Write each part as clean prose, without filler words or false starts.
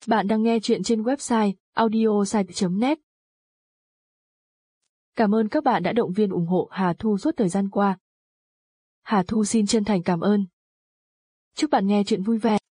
Bạn đang nghe chuyện trên website audiosite.net. Cảm ơn các bạn đã động viên ủng hộ Hà Thu suốt thời gian qua. Hà Thu xin chân thành cảm ơn. Chúc bạn nghe chuyện vui vẻ.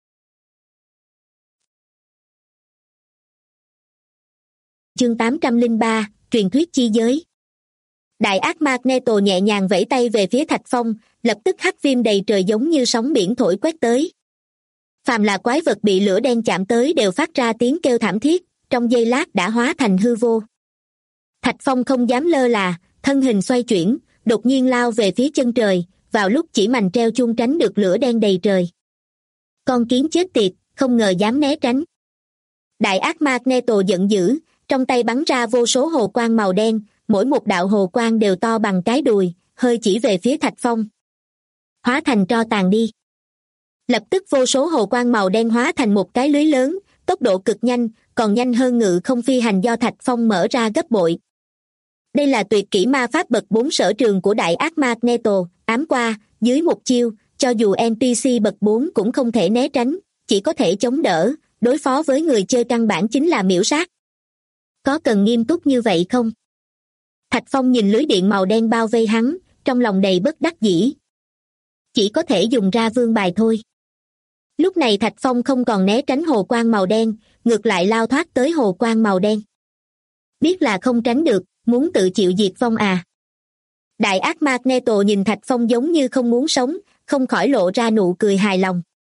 Chương 803, truyền thuyết chi giới. Đại ác Magneto nhẹ nhàng vẫy tay về phía Thạch Phong, lập tức hắc viêm đầy trời giống như sóng biển thổi quét tới. Phàm là quái vật bị lửa đen chạm tới đều phát ra tiếng kêu thảm thiết, trong giây lát đã hóa thành hư vô. Thạch Phong không dám lơ là, thân hình xoay chuyển, đột nhiên lao về phía chân trời, vào lúc chỉ mành treo chuông tránh được lửa đen đầy trời. Con kiến chết tiệt, không ngờ dám né tránh. Đại ác Magneto giận dữ, trong tay bắn ra vô số hồ quang màu đen, mỗi một đạo hồ quang đều to bằng cái đùi, hơi chỉ về phía Thạch Phong. Hóa thành tro tàn đi. Lập tức vô số hồ quang màu đen hóa thành một cái lưới lớn, tốc độ cực nhanh, còn nhanh hơn ngự không phi hành do Thạch Phong mở ra gấp bội. Đây là tuyệt kỹ ma pháp bậc 4 sở trường của đại ác Magneto, ám qua, dưới một chiêu, cho dù NPC bậc 4 cũng không thể né tránh, chỉ có thể chống đỡ, đối phó với người chơi căn bản chính là miểu sát. Có cần nghiêm túc như vậy không? Thạch Phong nhìn lưới điện màu đen bao vây hắn, trong lòng đầy bất đắc dĩ. Chỉ có thể dùng ra vương bài thôi. Lúc này Thạch Phong không còn né tránh hồ quang màu đen, ngược lại lao thoát tới hồ quang màu đen. Biết là không tránh được, muốn tự chịu diệt vong à? Đại ác Magneto nhìn Thạch Phong giống như không muốn sống, không khỏi lộ ra nụ cười hài lòng.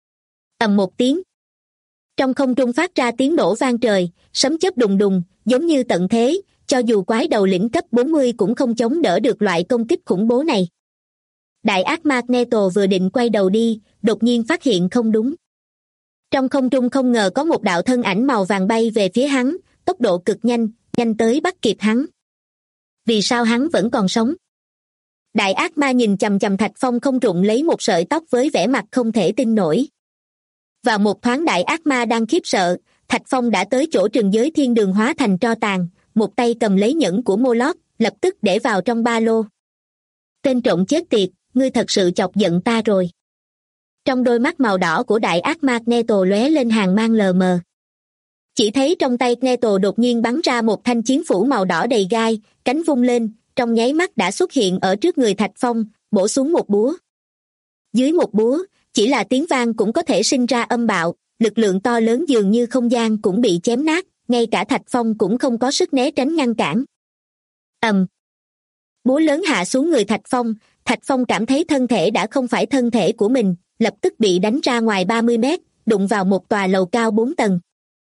Ầm một tiếng. Trong không trung phát ra tiếng nổ vang trời, sấm chớp đùng đùng, giống như tận thế, cho dù quái đầu lĩnh cấp 40 cũng không chống đỡ được loại công kích khủng bố này. Đại ác Magneto vừa định quay đầu đi, đột nhiên phát hiện không đúng. Trong không trung không ngờ có một đạo thân ảnh màu vàng bay về phía hắn, tốc độ cực nhanh, nhanh tới bắt kịp hắn. Vì sao hắn vẫn còn sống? Đại ác ma nhìn chằm chằm Thạch Phong không rụng lấy một sợi tóc với vẻ mặt không thể tin nổi. Vào một thoáng đại ác ma đang khiếp sợ, Thạch Phong đã tới chỗ trừng giới thiên đường hóa thành tro tàn, một tay cầm lấy nhẫn của Moloch, lập tức để vào trong ba lô. Tên trộm chết tiệt, ngươi thật sự chọc giận ta rồi. Trong đôi mắt màu đỏ của đại ác Magneto lóe lên hàn mang lờ mờ. Chỉ thấy trong tay Magneto đột nhiên bắn ra một thanh chiến phủ màu đỏ đầy gai, cánh vung lên, trong nháy mắt đã xuất hiện ở trước người Thạch Phong, bổ xuống một búa. Dưới một búa, chỉ là tiếng vang cũng có thể sinh ra âm bạo, lực lượng to lớn dường như không gian cũng bị chém nát, ngay cả Thạch Phong cũng không có sức né tránh ngăn cản. Ầm. Búa lớn hạ xuống người Thạch Phong cảm thấy thân thể đã không phải thân thể của mình, lập tức bị đánh ra ngoài 30 mét, đụng vào một tòa lầu cao 4 tầng.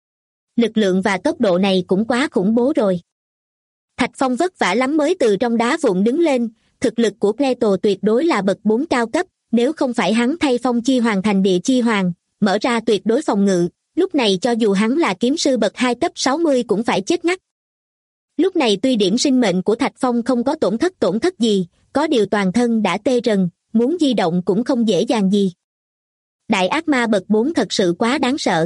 Lực lượng và tốc độ này cũng quá khủng bố rồi. Thạch Phong vất vả lắm mới từ trong đá vụn đứng lên, thực lực của Magneto tuyệt đối là bậc 4 cao cấp, nếu không phải hắn thay phong chi hoàng thành địa chi hoàng, mở ra tuyệt đối phòng ngự, lúc này cho dù hắn là kiếm sư bậc 2 cấp 60 cũng phải chết ngắt. Lúc này tuy điểm sinh mệnh của Thạch Phong không có tổn thất gì, có điều toàn thân đã tê rần, muốn di động cũng không dễ dàng gì. Đại ác ma bậc 4 thật sự quá đáng sợ.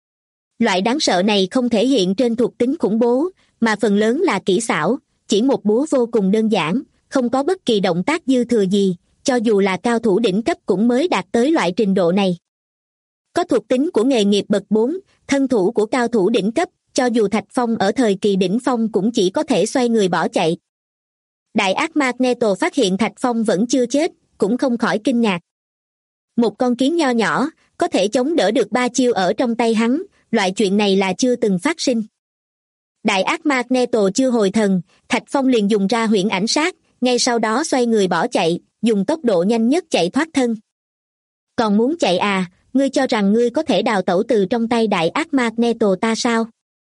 Loại đáng sợ này không thể hiện trên thuộc tính khủng bố, mà phần lớn là kỹ xảo, chỉ một búa vô cùng đơn giản, không có bất kỳ động tác dư thừa gì, cho dù là cao thủ đỉnh cấp cũng mới đạt tới loại trình độ này. Có thuộc tính của nghề nghiệp bậc 4, thân thủ của cao thủ đỉnh cấp, cho dù Thạch Phong ở thời kỳ đỉnh phong cũng chỉ có thể xoay người bỏ chạy. Đại ác Magneto phát hiện Thạch Phong vẫn chưa chết, cũng không khỏi kinh ngạc. Một con kiến nho nhỏ, có thể chống đỡ được 3 chiêu ở trong tay hắn, loại chuyện này là chưa từng phát sinh. Đại ác Magneto chưa hồi thần, Thạch Phong liền dùng ra huyễn ảnh sát, ngay sau đó xoay người bỏ chạy, dùng tốc độ nhanh nhất chạy thoát thân. Còn muốn chạy à, ngươi cho rằng ngươi có thể đào tẩu từ trong tay đại ác Magneto ta sao?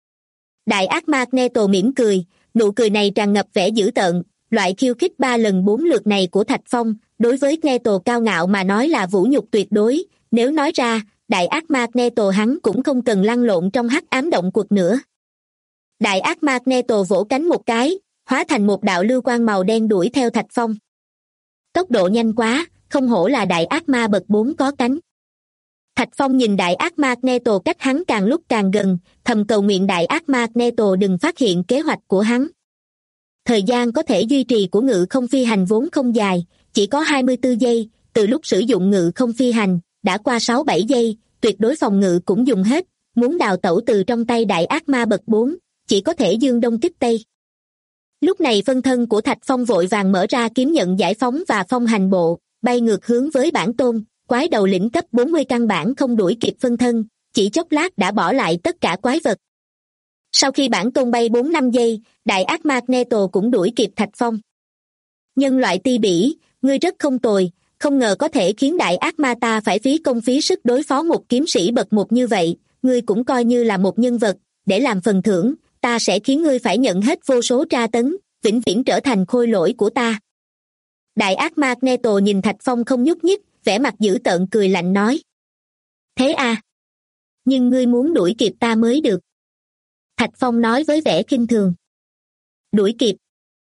Đại ác Magneto mỉm cười, nụ cười này tràn ngập vẻ dữ tợn, loại khiêu khích 3 lần 4 lượt này của Thạch Phong, đối với Magneto cao ngạo mà nói là vũ nhục tuyệt đối, nếu nói ra, đại ác Magneto hắn cũng không cần lăn lộn trong hắc ám động quật nữa. Đại ác Magneto vỗ cánh một cái, hóa thành một đạo lưu quang màu đen đuổi theo Thạch Phong. Tốc độ nhanh quá, không hổ là đại ác ma bậc 4 có cánh. Thạch Phong nhìn đại ác Magneto cách hắn càng lúc càng gần, thầm cầu nguyện đại ác Magneto đừng phát hiện kế hoạch của hắn. Thời gian có thể duy trì của ngự không phi hành vốn không dài, chỉ có 24 giây, từ lúc sử dụng ngự không phi hành, đã qua 6-7 giây, tuyệt đối phòng ngự cũng dùng hết, muốn đào tẩu từ trong tay đại ác ma bậc 4, chỉ có thể dương đông kích tây. Lúc này phân thân của Thạch Phong vội vàng mở ra kiếm nhận giải phóng và phong hành bộ, bay ngược hướng với bản tôn, quái đầu lĩnh cấp 40 căn bản không đuổi kịp phân thân, chỉ chốc lát đã bỏ lại tất cả quái vật. Sau khi bản tôn bay 4-5 giây, đại ác Magneto cũng đuổi kịp Thạch Phong. Nhân loại ti bỉ, ngươi rất không tồi, không ngờ có thể khiến đại ác ma ta phải phí công phí sức đối phó một kiếm sĩ bậc 1 như vậy, ngươi cũng coi như là một nhân vật, để làm phần thưởng, ta sẽ khiến ngươi phải nhận hết vô số tra tấn, vĩnh viễn trở thành khôi lỗi của ta. Đại ác Magneto nhìn Thạch Phong không nhúc nhích, vẻ mặt dữ tợn cười lạnh nói. Thế à? Nhưng ngươi muốn đuổi kịp ta mới được. Thạch Phong nói với vẻ khinh thường. Đuổi kịp.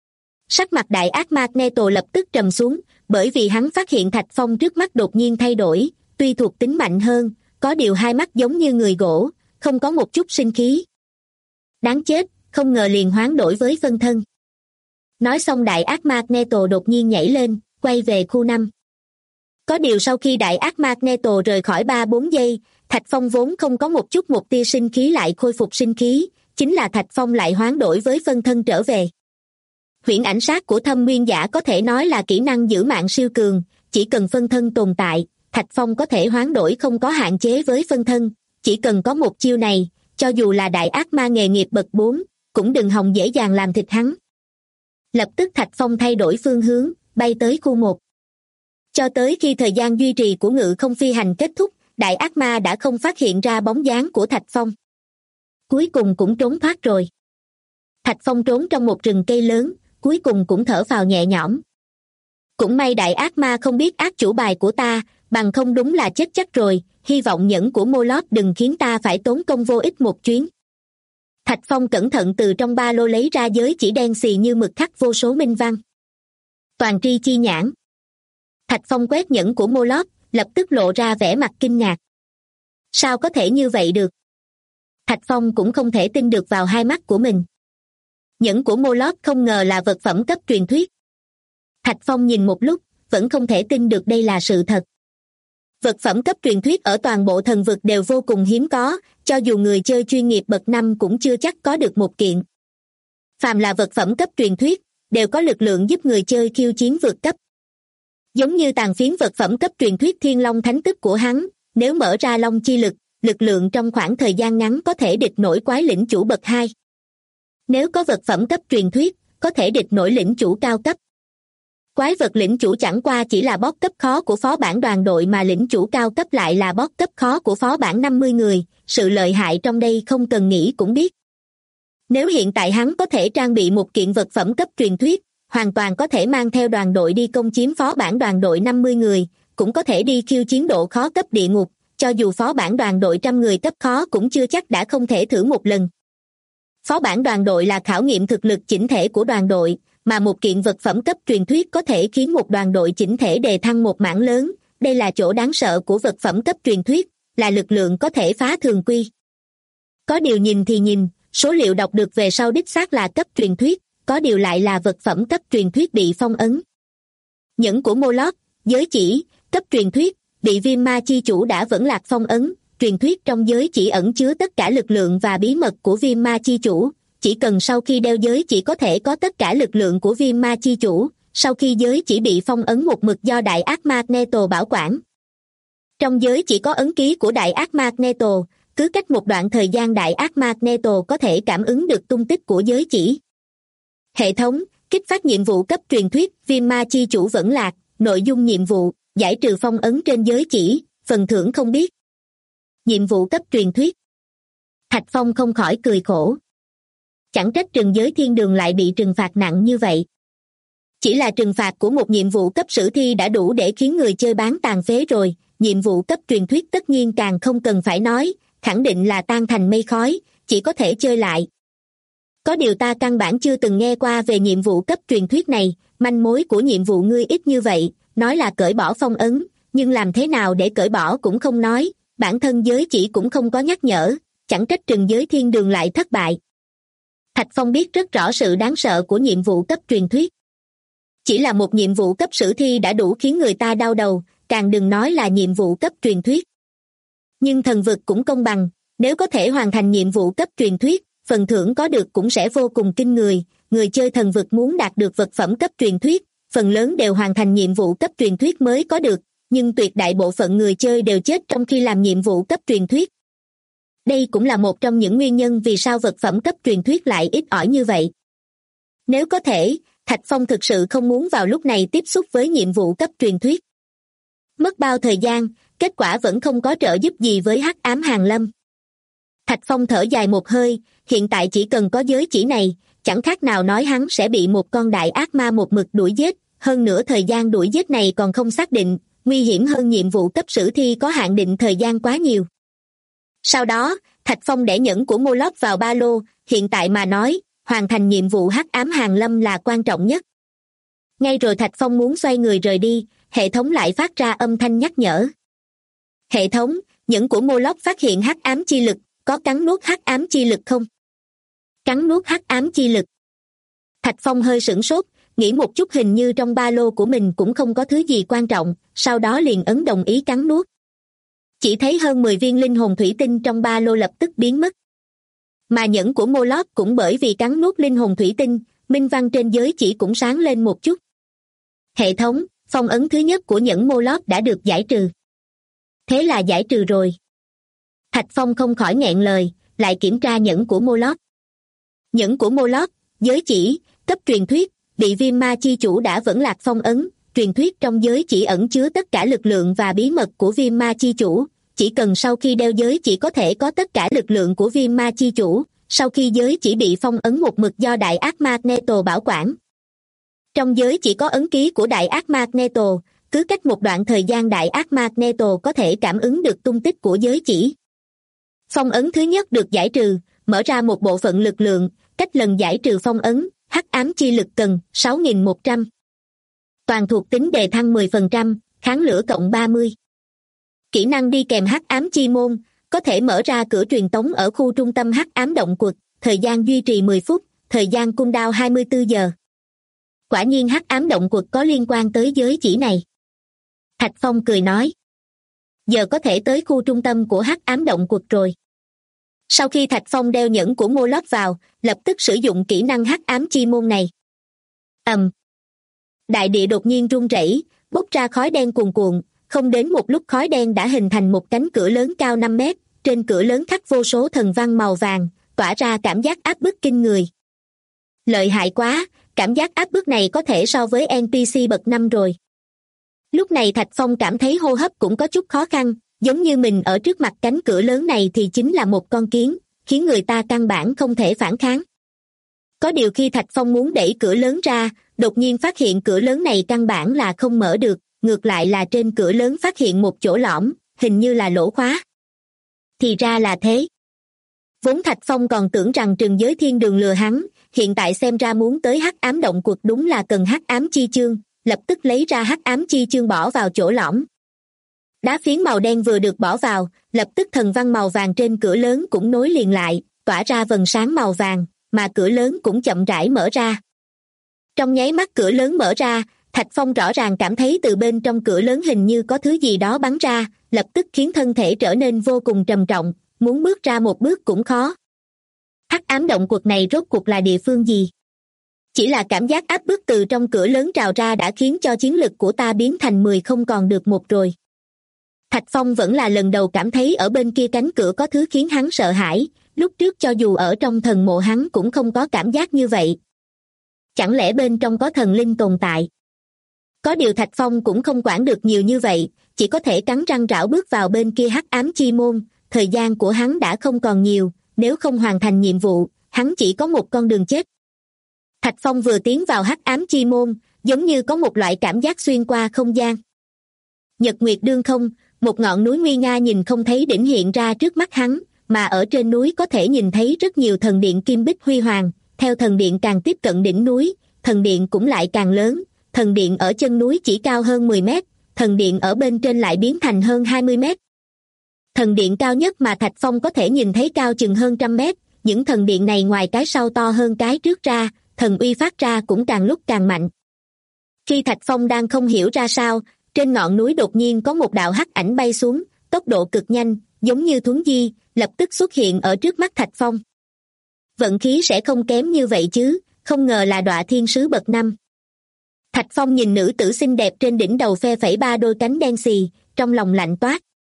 Sắc mặt đại ác Magneto lập tức trầm xuống, bởi vì hắn phát hiện Thạch Phong trước mắt đột nhiên thay đổi, tuy thuộc tính mạnh hơn, có điều hai mắt giống như người gỗ, không có một chút sinh khí. Đáng chết, không ngờ liền hoán đổi với phân thân. Nói xong đại ác Magneto đột nhiên nhảy lên, quay về khu 5. Có điều sau khi đại ác Magneto rời khỏi 3-4 giây, Thạch Phong vốn không có một tia sinh khí lại khôi phục sinh khí, chính là Thạch Phong lại hoán đổi với phân thân trở về. Huyễn ảnh sát của Thâm Nguyên Giả có thể nói là kỹ năng giữ mạng siêu cường, chỉ cần phân thân tồn tại, Thạch Phong có thể hoán đổi không có hạn chế với phân thân, chỉ cần có một chiêu này, cho dù là đại ác ma nghề nghiệp bậc 4, cũng đừng hòng dễ dàng làm thịt hắn. Lập tức Thạch Phong thay đổi phương hướng, bay tới khu 1. Cho tới khi thời gian duy trì của ngự không phi hành kết thúc, đại ác ma đã không phát hiện ra bóng dáng của Thạch Phong. Cuối cùng cũng trốn thoát rồi. Thạch Phong trốn trong một rừng cây lớn, cuối cùng cũng thở phào nhẹ nhõm. Cũng may đại ác ma không biết ác chủ bài của ta, bằng không đúng là chết chắc rồi, hy vọng nhẫn của Moloch đừng khiến ta phải tốn công vô ích một chuyến. Thạch Phong cẩn thận từ trong ba lô lấy ra giới chỉ đen xì như mực khắc vô số minh văn. Toàn tri chi nhãn. Thạch Phong quét nhẫn của Moloch, lập tức lộ ra vẻ mặt kinh ngạc. Sao có thể như vậy được? Thạch Phong cũng không thể tin được vào hai mắt của mình. Nhẫn của Moloch không ngờ là vật phẩm cấp truyền thuyết. Thạch Phong nhìn một lúc, vẫn không thể tin được đây là sự thật. Vật phẩm cấp truyền thuyết ở toàn bộ thần vực đều vô cùng hiếm có, cho dù người chơi chuyên nghiệp bậc 5 cũng chưa chắc có được một kiện. Phàm là vật phẩm cấp truyền thuyết, đều có lực lượng giúp người chơi khiêu chiến vượt cấp. Giống như tàn phiến vật phẩm cấp truyền thuyết Thiên Long Thánh Tức của hắn, nếu mở ra Long chi lực, lực lượng trong khoảng thời gian ngắn có thể địch nổi quái lĩnh chủ bậc 2. Nếu có vật phẩm cấp truyền thuyết, có thể địch nổi lĩnh chủ cao cấp. Quái vật lĩnh chủ chẳng qua chỉ là boss cấp khó của phó bản đoàn đội mà lĩnh chủ cao cấp lại là boss cấp khó của phó bản 50 người, sự lợi hại trong đây không cần nghĩ cũng biết. Nếu hiện tại hắn có thể trang bị một kiện vật phẩm cấp truyền thuyết, hoàn toàn có thể mang theo đoàn đội đi công chiếm phó bản đoàn đội 50 người, cũng có thể đi khiêu chiến độ khó cấp địa ngục, cho dù phó bản đoàn đội 100 người cấp khó cũng chưa chắc đã không thể thử một lần. Phó bản đoàn đội là khảo nghiệm thực lực chỉnh thể của đoàn đội, mà một kiện vật phẩm cấp truyền thuyết có thể khiến một đoàn đội chỉnh thể đề thăng một mảng lớn, đây là chỗ đáng sợ của vật phẩm cấp truyền thuyết, là lực lượng có thể phá thường quy. Có điều nhìn thì nhìn, số liệu đọc được về sau đích xác là cấp truyền thuyết, có điều lại là vật phẩm cấp truyền thuyết bị phong ấn. Nhẫn của Moloch, giới chỉ, cấp truyền thuyết, bị Viêm Ma chi chủ đã vẫn lạc phong ấn, truyền thuyết trong giới chỉ ẩn chứa tất cả lực lượng và bí mật của Viêm Ma chi chủ, chỉ cần sau khi đeo giới chỉ có thể có tất cả lực lượng của Viêm Ma chi chủ, sau khi giới chỉ bị phong ấn một mực do đại ác Magneto bảo quản. Trong giới chỉ có ấn ký của đại ác Magneto, cứ cách một đoạn thời gian đại ác Magneto có thể cảm ứng được tung tích của giới chỉ. Hệ thống, kích phát nhiệm vụ cấp truyền thuyết, Viêm Ma chi chủ vẫn lạc, nội dung nhiệm vụ, giải trừ phong ấn trên giới chỉ, phần thưởng không biết. Nhiệm vụ cấp truyền thuyết. Thạch Phong không khỏi cười khổ. Chẳng trách trừng giới thiên đường lại bị trừng phạt nặng như vậy. Chỉ là trừng phạt của một nhiệm vụ cấp sử thi đã đủ để khiến người chơi bán tàn phế rồi, nhiệm vụ cấp truyền thuyết tất nhiên càng không cần phải nói, khẳng định là tan thành mây khói, chỉ có thể chơi lại. Có điều ta căn bản chưa từng nghe qua về nhiệm vụ cấp truyền thuyết này, manh mối của nhiệm vụ ngươi ít như vậy, nói là cởi bỏ phong ấn, nhưng làm thế nào để cởi bỏ cũng không nói, bản thân giới chỉ cũng không có nhắc nhở, chẳng trách trừng giới thiên đường lại thất bại. Thạch Phong biết rất rõ sự đáng sợ của nhiệm vụ cấp truyền thuyết. Chỉ là một nhiệm vụ cấp sử thi đã đủ khiến người ta đau đầu, càng đừng nói là nhiệm vụ cấp truyền thuyết. Nhưng thần vực cũng công bằng, Nếu có thể hoàn thành nhiệm vụ cấp truyền thuyết, phần thưởng có được cũng sẽ vô cùng kinh người. Người chơi thần vực muốn đạt được vật phẩm cấp truyền thuyết, phần lớn đều hoàn thành nhiệm vụ cấp truyền thuyết mới có được, nhưng tuyệt đại bộ phận người chơi đều chết trong khi làm nhiệm vụ cấp truyền thuyết. Đây cũng là một trong những nguyên nhân vì sao vật phẩm cấp truyền thuyết lại ít ỏi như vậy. Nếu có thể, Thạch Phong thực sự không muốn vào lúc này tiếp xúc với nhiệm vụ cấp truyền thuyết. Mất bao thời gian, kết quả vẫn không có trợ giúp gì với Hắc Ám Hàn Lâm. Thạch Phong thở dài một hơi, hiện tại chỉ cần có giới chỉ này, chẳng khác nào nói hắn sẽ bị một con đại ác ma một mực đuổi giết, hơn nữa thời gian đuổi giết này còn không xác định, nguy hiểm hơn nhiệm vụ cấp sử thi có hạn định thời gian quá nhiều. Sau đó, Thạch Phong để nhẫn của Moloch vào ba lô, hiện tại mà nói, hoàn thành nhiệm vụ Hắc Ám Hàn Lâm là quan trọng nhất. Ngay rồi Thạch Phong muốn xoay người rời đi, hệ thống lại phát ra âm thanh nhắc nhở. Hệ thống, nhẫn của Moloch phát hiện hắc ám chi lực, có cắn nuốt hắc ám chi lực không? Cắn nuốt hắc ám chi lực. Thạch Phong hơi sửng sốt, nghĩ một chút hình như trong ba lô của mình cũng không có thứ gì quan trọng, sau đó liền ấn đồng ý cắn nuốt. Chỉ thấy hơn 10 viên linh hồn thủy tinh trong ba lô lập tức biến mất. Mà nhẫn của Moloch cũng bởi vì cắn nuốt linh hồn thủy tinh, minh văn trên giới chỉ cũng sáng lên một chút. Hệ thống, phong ấn thứ nhất của nhẫn Moloch đã được giải trừ. Thế là giải trừ rồi. Thạch Phong không khỏi nghẹn lời, lại kiểm tra nhẫn của Moloch. Nhẫn của Moloch, giới chỉ, cấp truyền thuyết, bị viêm ma chi chủ đã vẫn lạc phong ấn, truyền thuyết trong giới chỉ ẩn chứa tất cả lực lượng và bí mật của viêm ma chi chủ, chỉ cần sau khi đeo giới chỉ có thể có tất cả lực lượng của viêm ma chi chủ, sau khi giới chỉ bị phong ấn một mực do đại ác Magneto bảo quản. Trong giới chỉ có ấn ký của đại ác Magneto, cứ cách một đoạn thời gian đại ác Magneto có thể cảm ứng được tung tích của giới chỉ. Phong ấn thứ nhất được giải trừ, mở ra một bộ phận lực lượng, cách lần giải trừ phong ấn, hắc ám chi lực cần 6.100. Toàn thuộc tính đề thăng 10%, kháng lửa cộng 30. Kỹ năng đi kèm hắc ám chi môn, có thể mở ra cửa truyền tống ở khu trung tâm hắc ám động quật, thời gian duy trì 10 phút, thời gian cooldown 24 giờ. Quả nhiên hắc ám động quật có liên quan tới giới chỉ này. Thạch Phong cười nói. Giờ có thể tới khu trung tâm của hắc ám động quật rồi. Sau khi Thạch Phong đeo nhẫn của Moloch vào, lập tức sử dụng kỹ năng hắc ám chi môn này. Đại địa đột nhiên rung rẩy, bốc ra khói đen cuồn cuộn, không đến một lúc khói đen đã hình thành một cánh cửa lớn cao 5 mét, trên cửa lớn khắc vô số thần văn màu vàng, tỏa ra cảm giác áp bức kinh người. Lợi hại quá, cảm giác áp bức này có thể so với NPC bậc 5 rồi. Lúc này Thạch Phong cảm thấy hô hấp cũng có chút khó khăn, giống như mình ở trước mặt cánh cửa lớn này thì chính là một con kiến, khiến người ta căn bản không thể phản kháng. Có điều khi Thạch Phong muốn đẩy cửa lớn ra, đột nhiên phát hiện cửa lớn này căn bản là không mở được, ngược lại là trên cửa lớn phát hiện một chỗ lõm, hình như là lỗ khóa. Thì ra là thế. Vốn Thạch Phong còn tưởng rằng Trừng Giới Thiên Đường lừa hắn, hiện tại xem ra muốn tới hắc ám động quật đúng là cần hắc ám chi chương, lập tức lấy ra hắc ám chi chương bỏ vào chỗ lõm. Đá phiến màu đen vừa được bỏ vào, lập tức thần văn màu vàng trên cửa lớn cũng nối liền lại, tỏa ra vầng sáng màu vàng, mà cửa lớn cũng chậm rãi mở ra. Trong nháy mắt cửa lớn mở ra, Thạch Phong rõ ràng cảm thấy từ bên trong cửa lớn hình như có thứ gì đó bắn ra, lập tức khiến thân thể trở nên vô cùng trầm trọng, muốn bước ra một bước cũng khó. Hắc ám động quật này rốt cuộc là địa phương gì? Chỉ là cảm giác áp bức từ trong cửa lớn trào ra đã khiến cho chiến lực của ta biến thành 10 không còn được 1 rồi. Thạch Phong vẫn là lần đầu cảm thấy ở bên kia cánh cửa có thứ khiến hắn sợ hãi, lúc trước cho dù ở trong thần mộ hắn cũng không có cảm giác như vậy. Chẳng lẽ bên trong có thần linh tồn tại? Có điều Thạch Phong cũng không quản được nhiều như vậy, chỉ có thể cắn răng rảo bước vào bên kia hắc ám chi môn, thời gian của hắn đã không còn nhiều, nếu không hoàn thành nhiệm vụ, hắn chỉ có một con đường chết. Thạch Phong vừa tiến vào hắc ám chi môn, giống như có một loại cảm giác xuyên qua không gian. Nhật nguyệt đương không, một ngọn núi nguy nga nhìn không thấy đỉnh hiện ra trước mắt hắn, mà ở trên núi có thể nhìn thấy rất nhiều thần điện kim bích huy hoàng, theo thần điện càng tiếp cận đỉnh núi, thần điện cũng lại càng lớn, thần điện ở chân núi chỉ cao hơn 10 mét, thần điện ở bên trên lại biến thành hơn 20 mét. Thần điện cao nhất mà Thạch Phong có thể nhìn thấy cao chừng hơn 100 mét, những thần điện này ngoài cái sau to hơn cái trước ra, thần uy phát ra cũng càng lúc càng mạnh. Khi Thạch Phong đang không hiểu ra sao, trên ngọn núi đột nhiên có một đạo hắc ảnh bay xuống, tốc độ cực nhanh, giống như thuấn di, lập tức xuất hiện ở trước mắt Thạch Phong. Vận khí sẽ không kém như vậy chứ, không ngờ là Đọa Thiên Sứ bậc 5. Thạch Phong nhìn nữ tử xinh đẹp trên đỉnh đầu phe phẩy ba đôi cánh đen xì, trong lòng lạnh toát.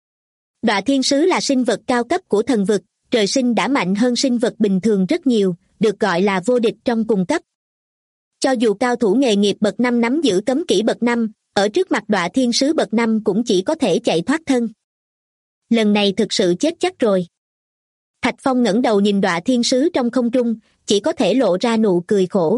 Đọa Thiên Sứ là sinh vật cao cấp của thần vực, trời sinh đã mạnh hơn sinh vật bình thường rất nhiều, được gọi là vô địch trong cùng cấp. Cho dù cao thủ nghề nghiệp bậc 5 nắm giữ cấm kỹ bậc 5, ở trước mặt Đọa Thiên Sứ bậc 5 cũng chỉ có thể chạy thoát thân. Lần này thực sự chết chắc rồi. Thạch Phong ngẩng đầu nhìn Đọa Thiên Sứ trong không trung, chỉ có thể lộ ra nụ cười khổ.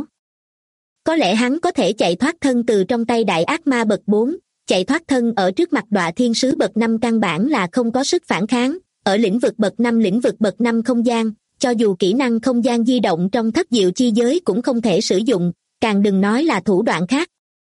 Có lẽ hắn có thể chạy thoát thân từ trong tay đại ác ma bậc 4, chạy thoát thân ở trước mặt Đọa Thiên Sứ bậc 5 căn bản là không có sức phản kháng. Ở lĩnh vực bậc 5 không gian, cho dù kỹ năng không gian di động trong thất diệu chi giới cũng không thể sử dụng, càng đừng nói là thủ đoạn khác.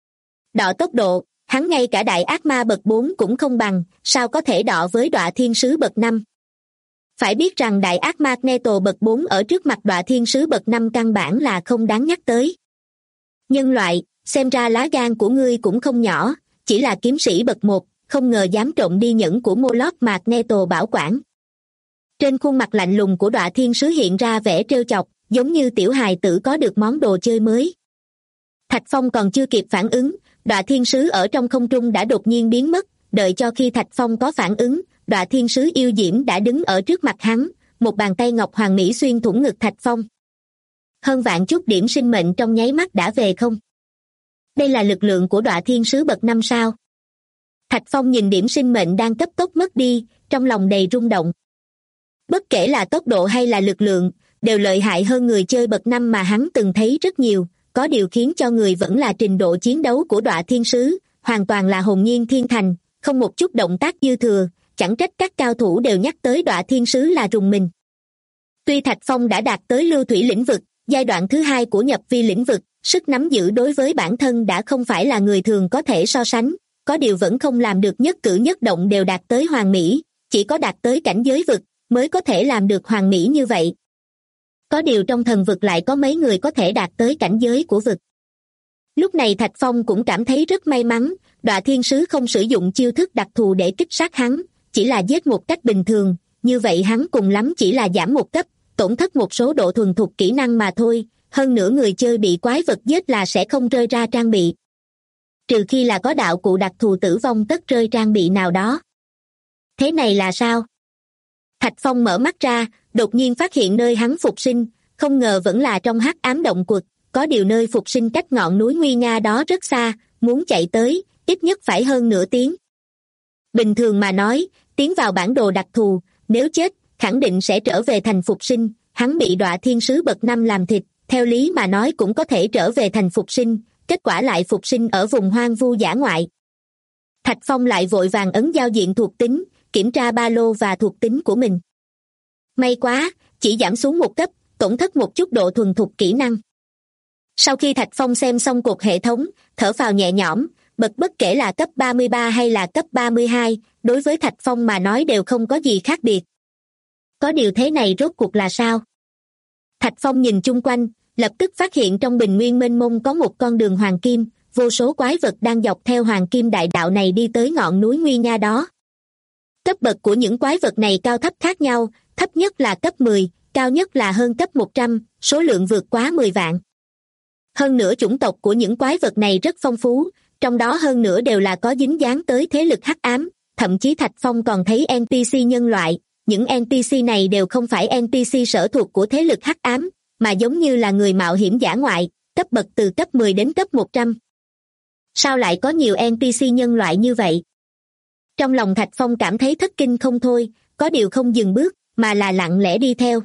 Đọ tốc độ, hắn ngay cả đại ác ma bậc 4 cũng không bằng, sao có thể đọ với Đọa Thiên Sứ bậc 5. Phải biết rằng đại ác ma Magneto bậc 4 ở trước mặt Đọa Thiên Sứ bậc 5 căn bản là không đáng nhắc tới. Nhân loại, xem ra lá gan của ngươi cũng không nhỏ, chỉ là kiếm sĩ bậc 1, không ngờ dám trộm đi nhẫn của Moloch Magneto bảo quản. Trên khuôn mặt lạnh lùng của Đọa Thiên Sứ hiện ra vẻ trêu chọc, giống như tiểu hài tử có được món đồ chơi mới. Thạch Phong còn chưa kịp phản ứng, Đọa Thiên Sứ ở trong không trung đã đột nhiên biến mất, đợi cho khi Thạch Phong có phản ứng, Đọa Thiên Sứ yêu diễm đã đứng ở trước mặt hắn, một bàn tay ngọc hoàng mỹ xuyên thủng ngực Thạch Phong. Hơn vạn chút điểm sinh mệnh trong nháy mắt đã về không. Đây là lực lượng của Đọa Thiên Sứ bậc 5 sao? Thạch Phong nhìn điểm sinh mệnh đang cấp tốc mất đi, trong lòng đầy rung động. Bất kể là tốc độ hay là lực lượng, đều lợi hại hơn người chơi bậc 5 mà hắn từng thấy rất nhiều, có điều khiến cho người vẫn là trình độ chiến đấu của Đọa Thiên Sứ, hoàn toàn là hồn nhiên thiên thành, không một chút động tác dư thừa, chẳng trách các cao thủ đều nhắc tới Đọa Thiên Sứ là rùng mình. Tuy Thạch Phong đã đạt tới lưu thủy lĩnh vực, giai đoạn thứ 2 của nhập vi lĩnh vực, sức nắm giữ đối với bản thân đã không phải là người thường có thể so sánh, có điều vẫn không làm được nhất cử nhất động đều đạt tới hoàn mỹ, chỉ có đạt tới cảnh giới vực mới có thể làm được hoàn mỹ như vậy. Có điều trong thần vực lại có mấy người có thể đạt tới cảnh giới của vực. Lúc này Thạch Phong cũng cảm thấy rất may mắn, Đọa Thiên Sứ không sử dụng chiêu thức đặc thù để kích sát hắn, chỉ là giết một cách bình thường, như vậy hắn cùng lắm chỉ là giảm một cấp, tổn thất một số độ thuần thục kỹ năng mà thôi, hơn nữa người chơi bị quái vật giết là sẽ không rơi ra trang bị. Trừ khi là có đạo cụ đặc thù tử vong tất rơi trang bị nào đó. Thế này là sao? Thạch Phong mở mắt ra, đột nhiên phát hiện nơi hắn phục sinh, không ngờ vẫn là trong hắc ám động quật, có điều nơi phục sinh cách ngọn núi nguy nga đó rất xa, muốn chạy tới, ít nhất phải hơn nửa tiếng. Bình thường mà nói, tiến vào bản đồ đặc thù, nếu chết, khẳng định sẽ trở về thành phục sinh, hắn bị Đọa Thiên Sứ bậc 5 làm thịt, theo lý mà nói cũng có thể trở về thành phục sinh, kết quả lại phục sinh ở vùng hoang vu dã ngoại. Thạch Phong lại vội vàng ấn giao diện thuộc tính, kiểm tra ba lô và thuộc tính của mình. May quá, chỉ giảm xuống một cấp, tổn thất một chút độ thuần thục kỹ năng. Sau khi Thạch Phong xem xong cột hệ thống, thở phào nhẹ nhõm, bất kể là cấp 33 hay là cấp 32, đối với Thạch Phong mà nói đều không có gì khác biệt. Có điều thế này rốt cuộc là sao? Thạch Phong nhìn chung quanh, lập tức phát hiện trong bình nguyên mênh mông có một con đường hoàng kim, vô số quái vật đang dọc theo hoàng kim đại đạo này đi tới ngọn núi nguy nga đó. Cấp bậc của những quái vật này cao thấp khác nhau, thấp nhất là cấp 10, cao nhất là hơn cấp 100, số lượng vượt quá 10 vạn. Hơn nữa chủng tộc của những quái vật này rất phong phú, trong đó hơn nữa đều là có dính dáng tới thế lực hắc ám, thậm chí Thạch Phong còn thấy NPC nhân loại, những NPC này đều không phải NPC sở thuộc của thế lực hắc ám, mà giống như là người mạo hiểm dã ngoại, cấp bậc từ cấp 10 đến cấp 100. Sao lại có nhiều NPC nhân loại như vậy? Trong lòng Thạch Phong cảm thấy thất kinh không thôi, có điều không dừng bước, mà là lặng lẽ đi theo.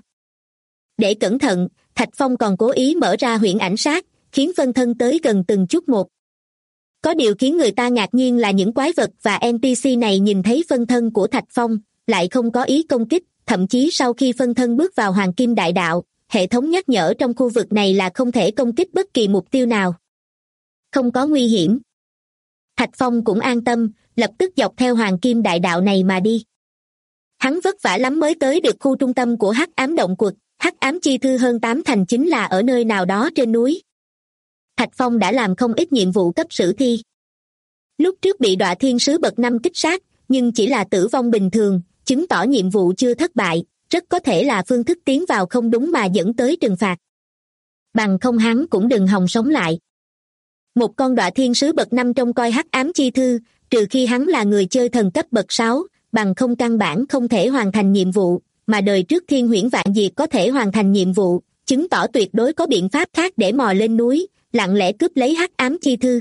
Để cẩn thận, Thạch Phong còn cố ý mở ra huyễn ảnh sát, khiến phân thân tới gần từng chút một. Có điều khiến người ta ngạc nhiên là những quái vật và NPC này nhìn thấy phân thân của Thạch Phong, lại không có ý công kích, thậm chí sau khi phân thân bước vào Hoàng Kim Đại Đạo, hệ thống nhắc nhở trong khu vực này là không thể công kích bất kỳ mục tiêu nào. Không có nguy hiểm. Thạch Phong cũng an tâm, lập tức dọc theo Hoàng Kim Đại Đạo này mà đi. Hắn vất vả lắm mới tới được khu trung tâm của hắc ám động quật, hắc ám chi thư hơn 8 thành chính là ở nơi nào đó trên núi. Thạch Phong đã làm không ít nhiệm vụ cấp sử thi. Lúc trước bị Đọa Thiên Sứ bậc 5 kích sát, nhưng chỉ là tử vong bình thường, chứng tỏ nhiệm vụ chưa thất bại, rất có thể là phương thức tiến vào không đúng mà dẫn tới trừng phạt. Bằng không hắn cũng đừng hòng sống lại. Một con đọa thiên sứ bậc 5 trông coi hắc ám chi thư, trừ khi hắn là người chơi thần cấp bậc 6, bằng không căn bản không thể hoàn thành nhiệm vụ, mà đời trước Thiên Huyễn Vạn Diệt có thể hoàn thành nhiệm vụ, chứng tỏ tuyệt đối có biện pháp khác để mò lên núi, lặng lẽ cướp lấy hắc ám chi thư.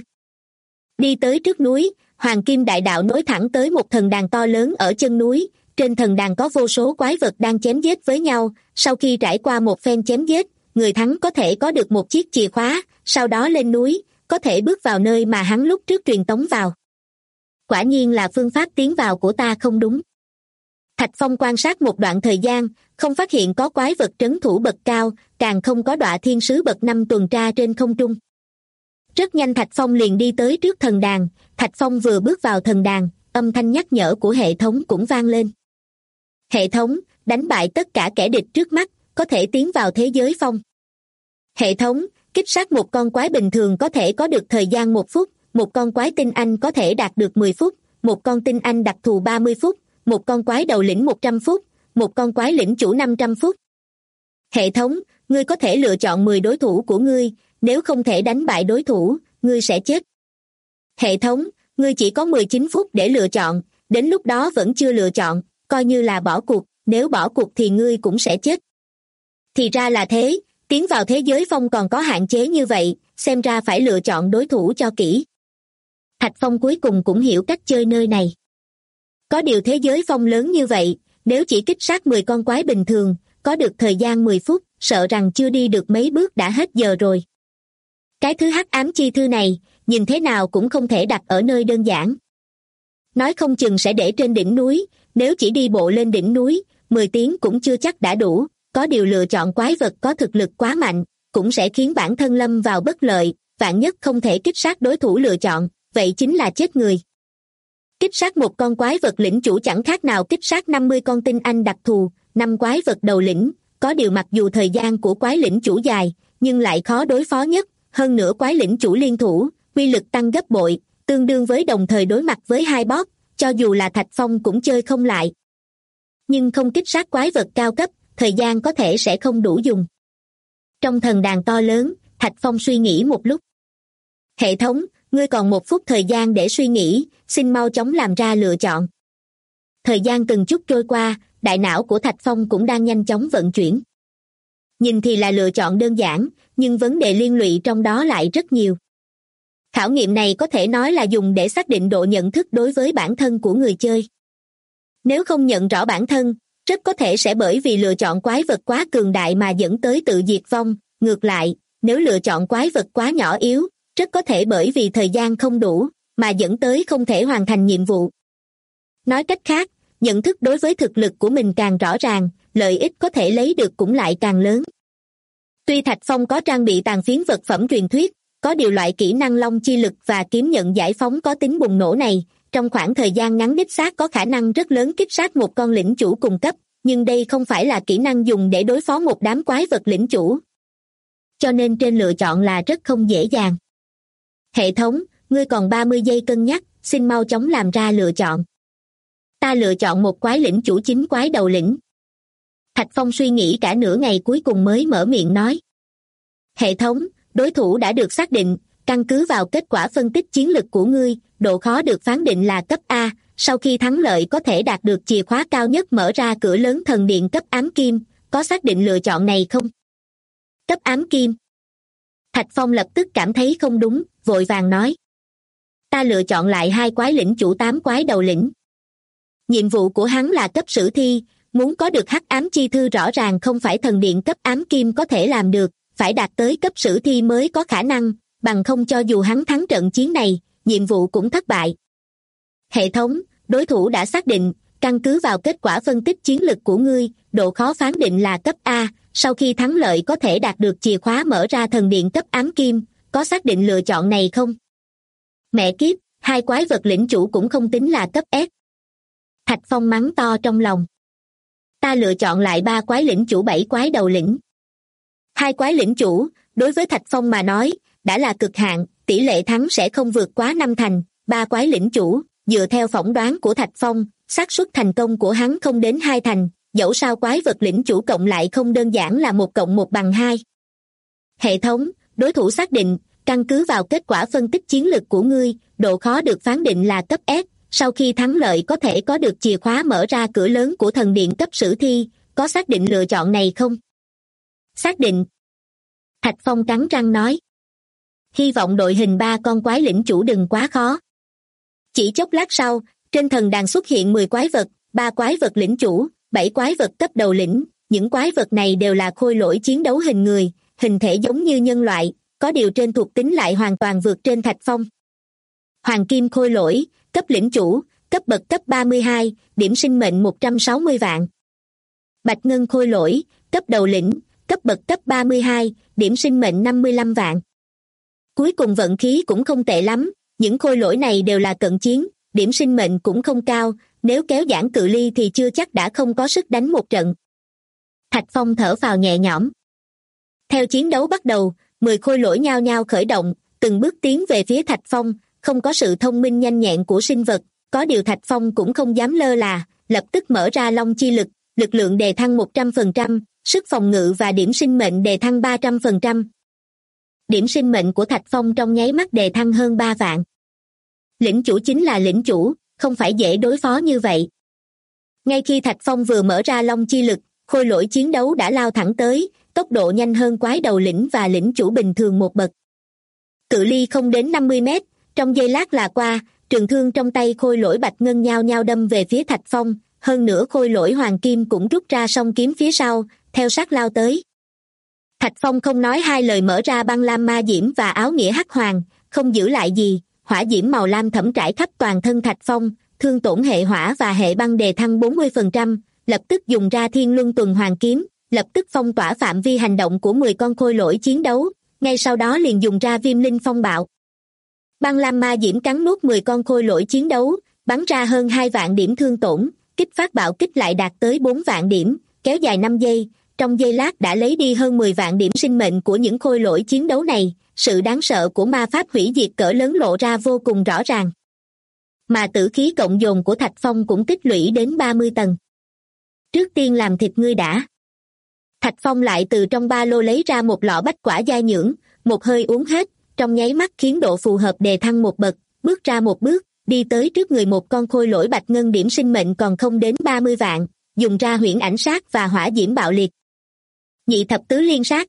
Đi tới trước núi, Hoàng Kim Đại Đạo nối thẳng tới một thần đàn to lớn ở chân núi, trên thần đàn có vô số quái vật đang chém giết với nhau, sau khi trải qua một phen chém giết, người thắng có thể có được một chiếc chìa khóa, sau đó lên núi, có thể bước vào nơi mà hắn lúc trước truyền tống vào. Quả nhiên là phương pháp tiến vào của ta không đúng. Thạch Phong quan sát một đoạn thời gian, không phát hiện có quái vật trấn thủ bậc cao, càng không có đọa thiên sứ bậc 5 tuần tra trên không trung. Rất nhanh Thạch Phong liền đi tới trước thần đàn, Thạch Phong vừa bước vào thần đàn, âm thanh nhắc nhở của hệ thống cũng vang lên. Hệ thống, đánh bại tất cả kẻ địch trước mắt, có thể tiến vào thế giới phong. Hệ thống, kích sát một con quái bình thường có thể có được thời gian 1 phút, một con quái tinh anh có thể đạt được 10 phút, một con tinh anh đặc thù 30 phút, một con quái đầu lĩnh 100 phút, một con quái lĩnh chủ 500 phút. Hệ thống, ngươi có thể lựa chọn 10 đối thủ của ngươi, nếu không thể đánh bại đối thủ, ngươi sẽ chết. Hệ thống, ngươi chỉ có 19 phút để lựa chọn, đến lúc đó vẫn chưa lựa chọn, coi như là bỏ cuộc, nếu bỏ cuộc thì ngươi cũng sẽ chết. Thì ra là thế, tiến vào thế giới phong còn có hạn chế như vậy, xem ra phải lựa chọn đối thủ cho kỹ. Thạch Phong cuối cùng cũng hiểu cách chơi nơi này. Có điều thế giới phong lớn như vậy, nếu chỉ kích sát 10 con quái bình thường, có được thời gian 10 phút, sợ rằng chưa đi được mấy bước đã hết giờ rồi. Cái thứ hắc ám chi thư này, nhìn thế nào cũng không thể đặt ở nơi đơn giản. Nói không chừng sẽ để trên đỉnh núi, nếu chỉ đi bộ lên đỉnh núi, 10 tiếng cũng chưa chắc đã đủ, có điều lựa chọn quái vật có thực lực quá mạnh, cũng sẽ khiến bản thân lâm vào bất lợi, vạn nhất không thể kích sát đối thủ lựa chọn, vậy chính là chết người. Kích sát một con quái vật lĩnh chủ chẳng khác nào kích sát 50 con tinh anh đặc thù, 5 quái vật đầu lĩnh, có điều mặc dù thời gian của quái lĩnh chủ dài, nhưng lại khó đối phó nhất, hơn nữa quái lĩnh chủ liên thủ, uy lực tăng gấp bội, tương đương với đồng thời đối mặt với 2 boss, cho dù là Thạch Phong cũng chơi không lại. Nhưng không kích sát quái vật cao cấp, thời gian có thể sẽ không đủ dùng. Trong thần đàn to lớn, Thạch Phong suy nghĩ một lúc. Hệ thống, ngươi còn 1 phút thời gian để suy nghĩ, xin mau chóng làm ra lựa chọn. Thời gian từng chút trôi qua, đại não của Thạch Phong cũng đang nhanh chóng vận chuyển. Nhìn thì là lựa chọn đơn giản, nhưng vấn đề liên lụy trong đó lại rất nhiều. Khảo nghiệm này có thể nói là dùng để xác định độ nhận thức đối với bản thân của người chơi. Nếu không nhận rõ bản thân, rất có thể sẽ bởi vì lựa chọn quái vật quá cường đại mà dẫn tới tự diệt vong. Ngược lại, nếu lựa chọn quái vật quá nhỏ yếu, rất có thể bởi vì thời gian không đủ, mà dẫn tới không thể hoàn thành nhiệm vụ. Nói cách khác, nhận thức đối với thực lực của mình càng rõ ràng, lợi ích có thể lấy được cũng lại càng lớn. Tuy Thạch Phong có trang bị tàn phiến vật phẩm truyền thuyết, có điều loại kỹ năng long chi lực và kiếm nhận giải phóng có tính bùng nổ này, trong khoảng thời gian ngắn đích xác có khả năng rất lớn kích sát một con lĩnh chủ cùng cấp, nhưng đây không phải là kỹ năng dùng để đối phó một đám quái vật lĩnh chủ. Cho nên trên lựa chọn là rất không dễ dàng. Hệ thống, ngươi còn 30 giây cân nhắc, xin mau chóng làm ra lựa chọn. Ta lựa chọn một quái lĩnh chủ 9 quái đầu lĩnh. Thạch Phong suy nghĩ cả nửa ngày cuối cùng mới mở miệng nói. Hệ thống, đối thủ đã được xác định, căn cứ vào kết quả phân tích chiến lực của ngươi, độ khó được phán định là cấp A, sau khi thắng lợi có thể đạt được chìa khóa cao nhất mở ra cửa lớn thần điện cấp ám kim, có xác định lựa chọn này không? Cấp ám kim. Thạch Phong lập tức cảm thấy không đúng, vội vàng nói. Ta lựa chọn lại 2 quái lĩnh chủ 8 quái đầu lĩnh. Nhiệm vụ của hắn là cấp sử thi, muốn có được hắc ám chi thư rõ ràng không phải thần điện cấp ám kim có thể làm được, phải đạt tới cấp sử thi mới có khả năng, bằng không cho dù hắn thắng trận chiến này, nhiệm vụ cũng thất bại. Hệ thống, đối thủ đã xác định, căn cứ vào kết quả phân tích chiến lực của ngươi, độ khó phán định là cấp A, sau khi thắng lợi có thể đạt được chìa khóa mở ra thần điện cấp ám kim, có xác định lựa chọn này không? Mẹ kiếp, 2 quái vật lĩnh chủ cũng không tính là cấp S. Thạch Phong mắng to trong lòng. Ta lựa chọn lại 3 quái lĩnh chủ 7 quái đầu lĩnh. 2 quái lĩnh chủ, đối với Thạch Phong mà nói, đã là cực hạn, tỷ lệ thắng sẽ không vượt quá 5 thành. 3 quái lĩnh chủ, dựa theo phỏng đoán của Thạch Phong, xác suất thành công của hắn không đến 2 thành, dẫu sao quái vật lĩnh chủ cộng lại không đơn giản là 1+1=2. Hệ thống, đối thủ xác định, căn cứ vào kết quả phân tích chiến lực của ngươi, độ khó được phán định là cấp S, sau khi thắng lợi có thể có được chìa khóa mở ra cửa lớn của thần điện cấp sử thi, có xác định lựa chọn này không? Xác định. Thạch Phong cắn răng nói. Hy vọng đội hình 3 con quái lĩnh chủ đừng quá khó. Chỉ chốc lát sau, trên thần đàn xuất hiện 10 quái vật, 3 quái vật lĩnh chủ, 7 quái vật cấp đầu lĩnh, những quái vật này đều là khôi lỗi chiến đấu hình người, hình thể giống như nhân loại, có điều trên thuộc tính lại hoàn toàn vượt trên Thạch Phong. Hoàng kim khôi lỗi, cấp lĩnh chủ, cấp bậc cấp 32, điểm sinh mệnh 160 vạn. Bạch ngân khôi lỗi, cấp đầu lĩnh, cấp bậc cấp 32, điểm sinh mệnh 55 vạn. Cuối cùng vận khí cũng không tệ lắm, những khôi lỗi này đều là cận chiến, điểm sinh mệnh cũng không cao, nếu kéo giãn cự ly thì chưa chắc đã không có sức đánh một trận. Thạch Phong thở phào nhẹ nhõm. Theo chiến đấu bắt đầu, 10 khôi lỗi nhao nhao khởi động, từng bước tiến về phía Thạch Phong, không có sự thông minh nhanh nhẹn của sinh vật, có điều Thạch Phong cũng không dám lơ là, lập tức mở ra long chi lực, lực lượng đề thăng 100%, sức phòng ngự và điểm sinh mệnh đề thăng 300%. Điểm sinh mệnh của Thạch Phong trong nháy mắt đề thăng hơn 3 vạn. Lĩnh chủ chính là lĩnh chủ, không phải dễ đối phó như vậy. Ngay khi Thạch Phong vừa mở ra long chi lực, khôi lỗi chiến đấu đã lao thẳng tới, tốc độ nhanh hơn quái đầu lĩnh và lĩnh chủ bình thường một bậc. Cự ly không đến 50 mét, trong giây lát là qua, trường thương trong tay khôi lỗi bạch ngân nhao nhao đâm về phía Thạch Phong, hơn nữa khôi lỗi hoàng kim cũng rút ra song kiếm phía sau, theo sát lao tới. Thạch Phong không nói hai lời mở ra băng lam ma diễm và áo nghĩa hắc hoàng, không giữ lại gì, hỏa diễm màu lam thẫm trải khắp toàn thân Thạch Phong, thương tổn hệ hỏa và hệ băng đề thăng 40%, lập tức dùng ra thiên luân tuần hoàng kiếm, lập tức phong tỏa phạm vi hành động của 10 con khôi lỗi chiến đấu, ngay sau đó liền dùng ra viêm linh phong bạo. Băng lam ma diễm cắn nuốt 10 con khôi lỗi chiến đấu, bắn ra hơn 2 vạn điểm thương tổn, kích phát bạo kích lại đạt tới 4 vạn điểm, kéo dài 5 giây, trong giây lát đã lấy đi hơn 10 vạn điểm sinh mệnh của những khôi lỗi chiến đấu này, sự đáng sợ của ma pháp hủy diệt cỡ lớn lộ ra vô cùng rõ ràng. Mà tử khí cộng dồn của Thạch Phong cũng tích lũy đến 30 tầng. Trước tiên làm thịt ngươi đã. Thạch Phong lại từ trong ba lô lấy ra một lọ bách quả giai nhưỡng, một hơi uống hết, trong nháy mắt khiến độ phù hợp đề thăng một bậc, bước ra một bước, đi tới trước người một con khôi lỗi bạch ngân điểm sinh mệnh còn không đến 30 vạn, dùng ra huyễn ảnh sát và hỏa diễm bạo liệt. Nhị thập tứ liên sát.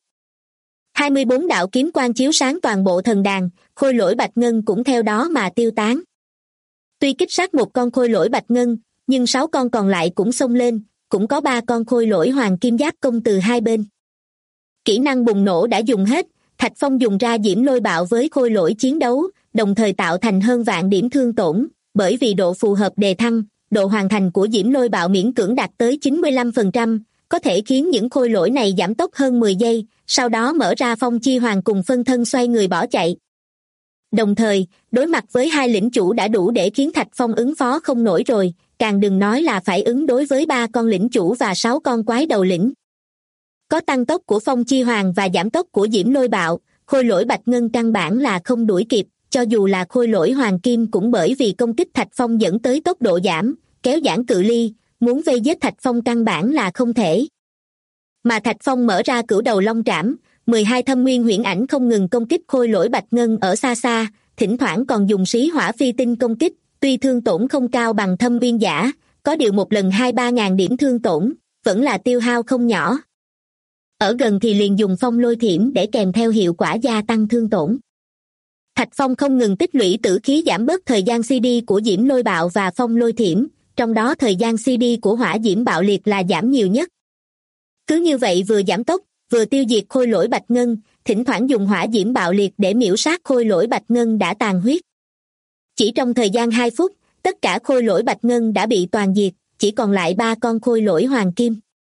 24 đạo kiếm quang chiếu sáng toàn bộ thần đàn, khôi lỗi bạch ngân cũng theo đó mà tiêu tán. Tuy kích sát một con khôi lỗi bạch ngân, nhưng 6 con còn lại cũng xông lên, cũng có 3 con khôi lỗi hoàng kim giáp công từ hai bên. Kỹ năng bùng nổ đã dùng hết, Thạch Phong dùng ra diễm lôi bạo với khôi lỗi chiến đấu, đồng thời tạo thành hơn vạn điểm thương tổn, bởi vì độ phù hợp đề thăng, độ hoàn thành của diễm lôi bạo miễn cưỡng đạt tới 95%, có thể khiến những khôi lỗi này giảm tốc hơn 10 giây, sau đó mở ra phong chi hoàng cùng phân thân xoay người bỏ chạy. Đồng thời, đối mặt với hai lĩnh chủ đã đủ để khiến Thạch Phong ứng phó không nổi rồi, càng đừng nói là phải ứng đối với 3 con lĩnh chủ và 6 con quái đầu lĩnh. Có tăng tốc của phong chi hoàng và giảm tốc của diễm lôi bạo, khôi lỗi bạch ngân căn bản là không đuổi kịp, cho dù là khôi lỗi hoàng kim cũng bởi vì công kích Thạch Phong dẫn tới tốc độ giảm, kéo giãn cự ly, muốn vây giết Thạch Phong căn bản là không thể. Mà Thạch Phong mở ra cửu đầu long trảm, 12 thâm nguyên huyễn ảnh không ngừng công kích khôi lỗi bạch ngân ở xa xa, thỉnh thoảng còn dùng xí hỏa phi tinh công kích, tuy thương tổn không cao bằng thâm viên giả, có điều một lần 2-3 ngàn điểm thương tổn, vẫn là tiêu hao không nhỏ. Ở gần thì liền dùng phong lôi thiểm để kèm theo hiệu quả gia tăng thương tổn. Thạch Phong không ngừng tích lũy tử khí giảm bớt thời gian CD của diễm lôi bạo và phong lôi thiểm, trong đó thời gian CD của hỏa diễm bạo liệt là giảm nhiều nhất. Cứ như vậy vừa giảm tốc, vừa tiêu diệt khôi lỗi bạch ngân, thỉnh thoảng dùng hỏa diễm bạo liệt để miễu sát khôi lỗi bạch ngân đã tàn huyết. Chỉ trong thời gian 2 phút, tất cả khôi lỗi bạch ngân đã bị toàn diệt, chỉ còn lại 3 con khôi lỗi hoàng kim.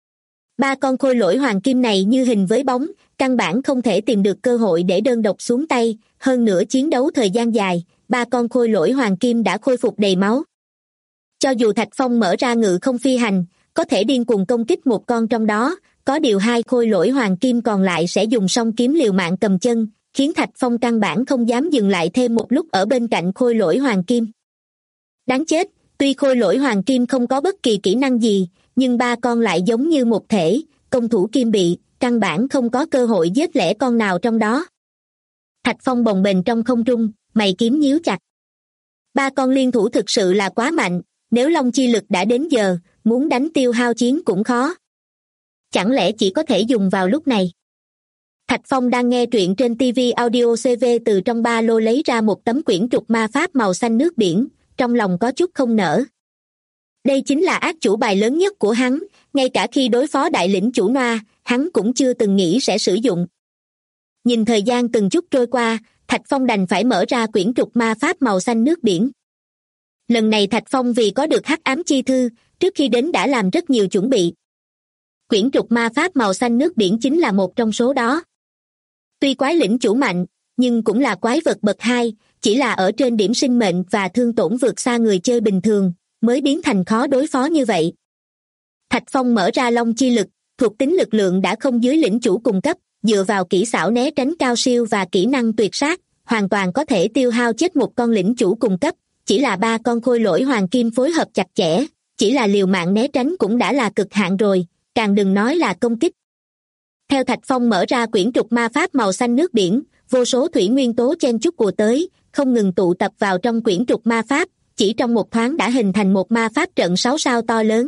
3 con khôi lỗi hoàng kim này như hình với bóng, căn bản không thể tìm được cơ hội để đơn độc xuống tay, hơn nữa chiến đấu thời gian dài, 3 con khôi lỗi hoàng kim đã khôi phục đầy máu. Cho dù Thạch Phong mở ra ngự không phi hành, có thể điên cuồng công kích một con trong đó, có điều 2 khôi lỗi hoàng kim còn lại sẽ dùng song kiếm liều mạng cầm chân, khiến Thạch Phong căn bản không dám dừng lại thêm một lúc ở bên cạnh khôi lỗi hoàng kim. Đáng chết, tuy khôi lỗi hoàng kim không có bất kỳ kỹ năng gì, nhưng ba con lại giống như một thể, công thủ kim bị, căn bản không có cơ hội giết lẻ con nào trong đó. Thạch Phong bồng bềnh trong không trung, mày kiếm nhíu chặt. Ba con liên thủ thực sự là quá mạnh, nếu long chi lực đã đến giờ, muốn đánh tiêu hao chiến cũng khó. Chẳng lẽ chỉ có thể dùng vào lúc này? Thạch Phong đang nghe truyện trên TV Audio CV, từ trong ba lô lấy ra một tấm quyển trục ma pháp màu xanh nước biển, trong lòng có chút không nỡ. Đây chính là ác chủ bài lớn nhất của hắn, ngay cả khi đối phó đại lĩnh chủ Noa, hắn cũng chưa từng nghĩ sẽ sử dụng. Nhìn thời gian từng chút trôi qua, Thạch Phong đành phải mở ra quyển trục ma pháp màu xanh nước biển. Lần này Thạch Phong vì có được hắc ám chi thư, trước khi đến đã làm rất nhiều chuẩn bị. Quyển trục ma pháp màu xanh nước biển chính là một trong số đó. Tuy quái lĩnh chủ mạnh, nhưng cũng là quái vật bậc 2, chỉ là ở trên điểm sinh mệnh và thương tổn vượt xa người chơi bình thường, mới biến thành khó đối phó như vậy. Thạch Phong mở ra long chi lực, thuộc tính lực lượng đã không dưới lĩnh chủ cùng cấp, dựa vào kỹ xảo né tránh cao siêu và kỹ năng tuyệt sát, hoàn toàn có thể tiêu hao chết một con lĩnh chủ cùng cấp, chỉ là ba con khôi lỗi hoàng kim phối hợp chặt chẽ, chỉ là liều mạng né tránh cũng đã là cực hạn rồi, càng đừng nói là công kích. Theo Thạch Phong mở ra quyển trục ma pháp màu xanh nước biển, vô số thủy nguyên tố chen chúc ùa tới, không ngừng tụ tập vào trong quyển trục ma pháp, chỉ trong một thoáng đã hình thành một ma pháp trận 6 sao to lớn.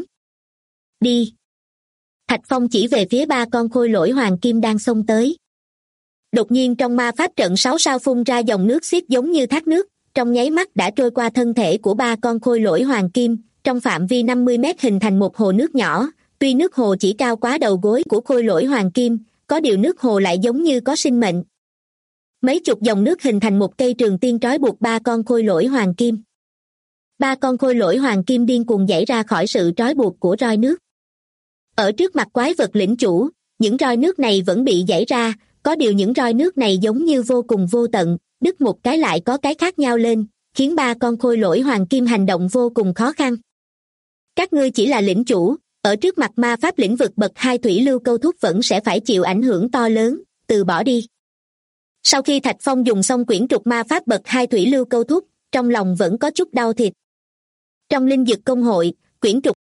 Đi! Thạch Phong chỉ về phía ba con khôi lỗi hoàng kim đang xông tới. Đột nhiên trong ma pháp trận 6 sao phun ra dòng nước xiết giống như thác nước, trong nháy mắt đã trôi qua thân thể của ba con khôi lỗi hoàng kim, trong phạm vi 50 mét hình thành một hồ nước nhỏ. Tuy nước hồ chỉ cao quá đầu gối của khôi lỗi hoàng kim, có điều nước hồ lại giống như có sinh mệnh. Mấy chục dòng nước hình thành một cây trường tiên trói buộc ba con khôi lỗi hoàng kim. Ba con khôi lỗi hoàng kim điên cuồng giãy ra khỏi sự trói buộc của roi nước. Ở trước mặt quái vật lĩnh chủ, những roi nước này vẫn bị giãy ra, có điều những roi nước này giống như vô cùng vô tận, đứt một cái lại có cái khác nhau lên, khiến ba con khôi lỗi hoàng kim hành động vô cùng khó khăn. Các ngươi chỉ là lĩnh chủ, ở trước mặt ma pháp lĩnh vực bậc 2 thủy lưu câu thúc vẫn sẽ phải chịu ảnh hưởng to lớn, từ bỏ đi. Sau khi Thạch Phong dùng xong quyển trục ma pháp bậc 2 thủy lưu câu thúc, trong lòng vẫn có chút đau thịt. Trong linh dực công hội, quyển trục.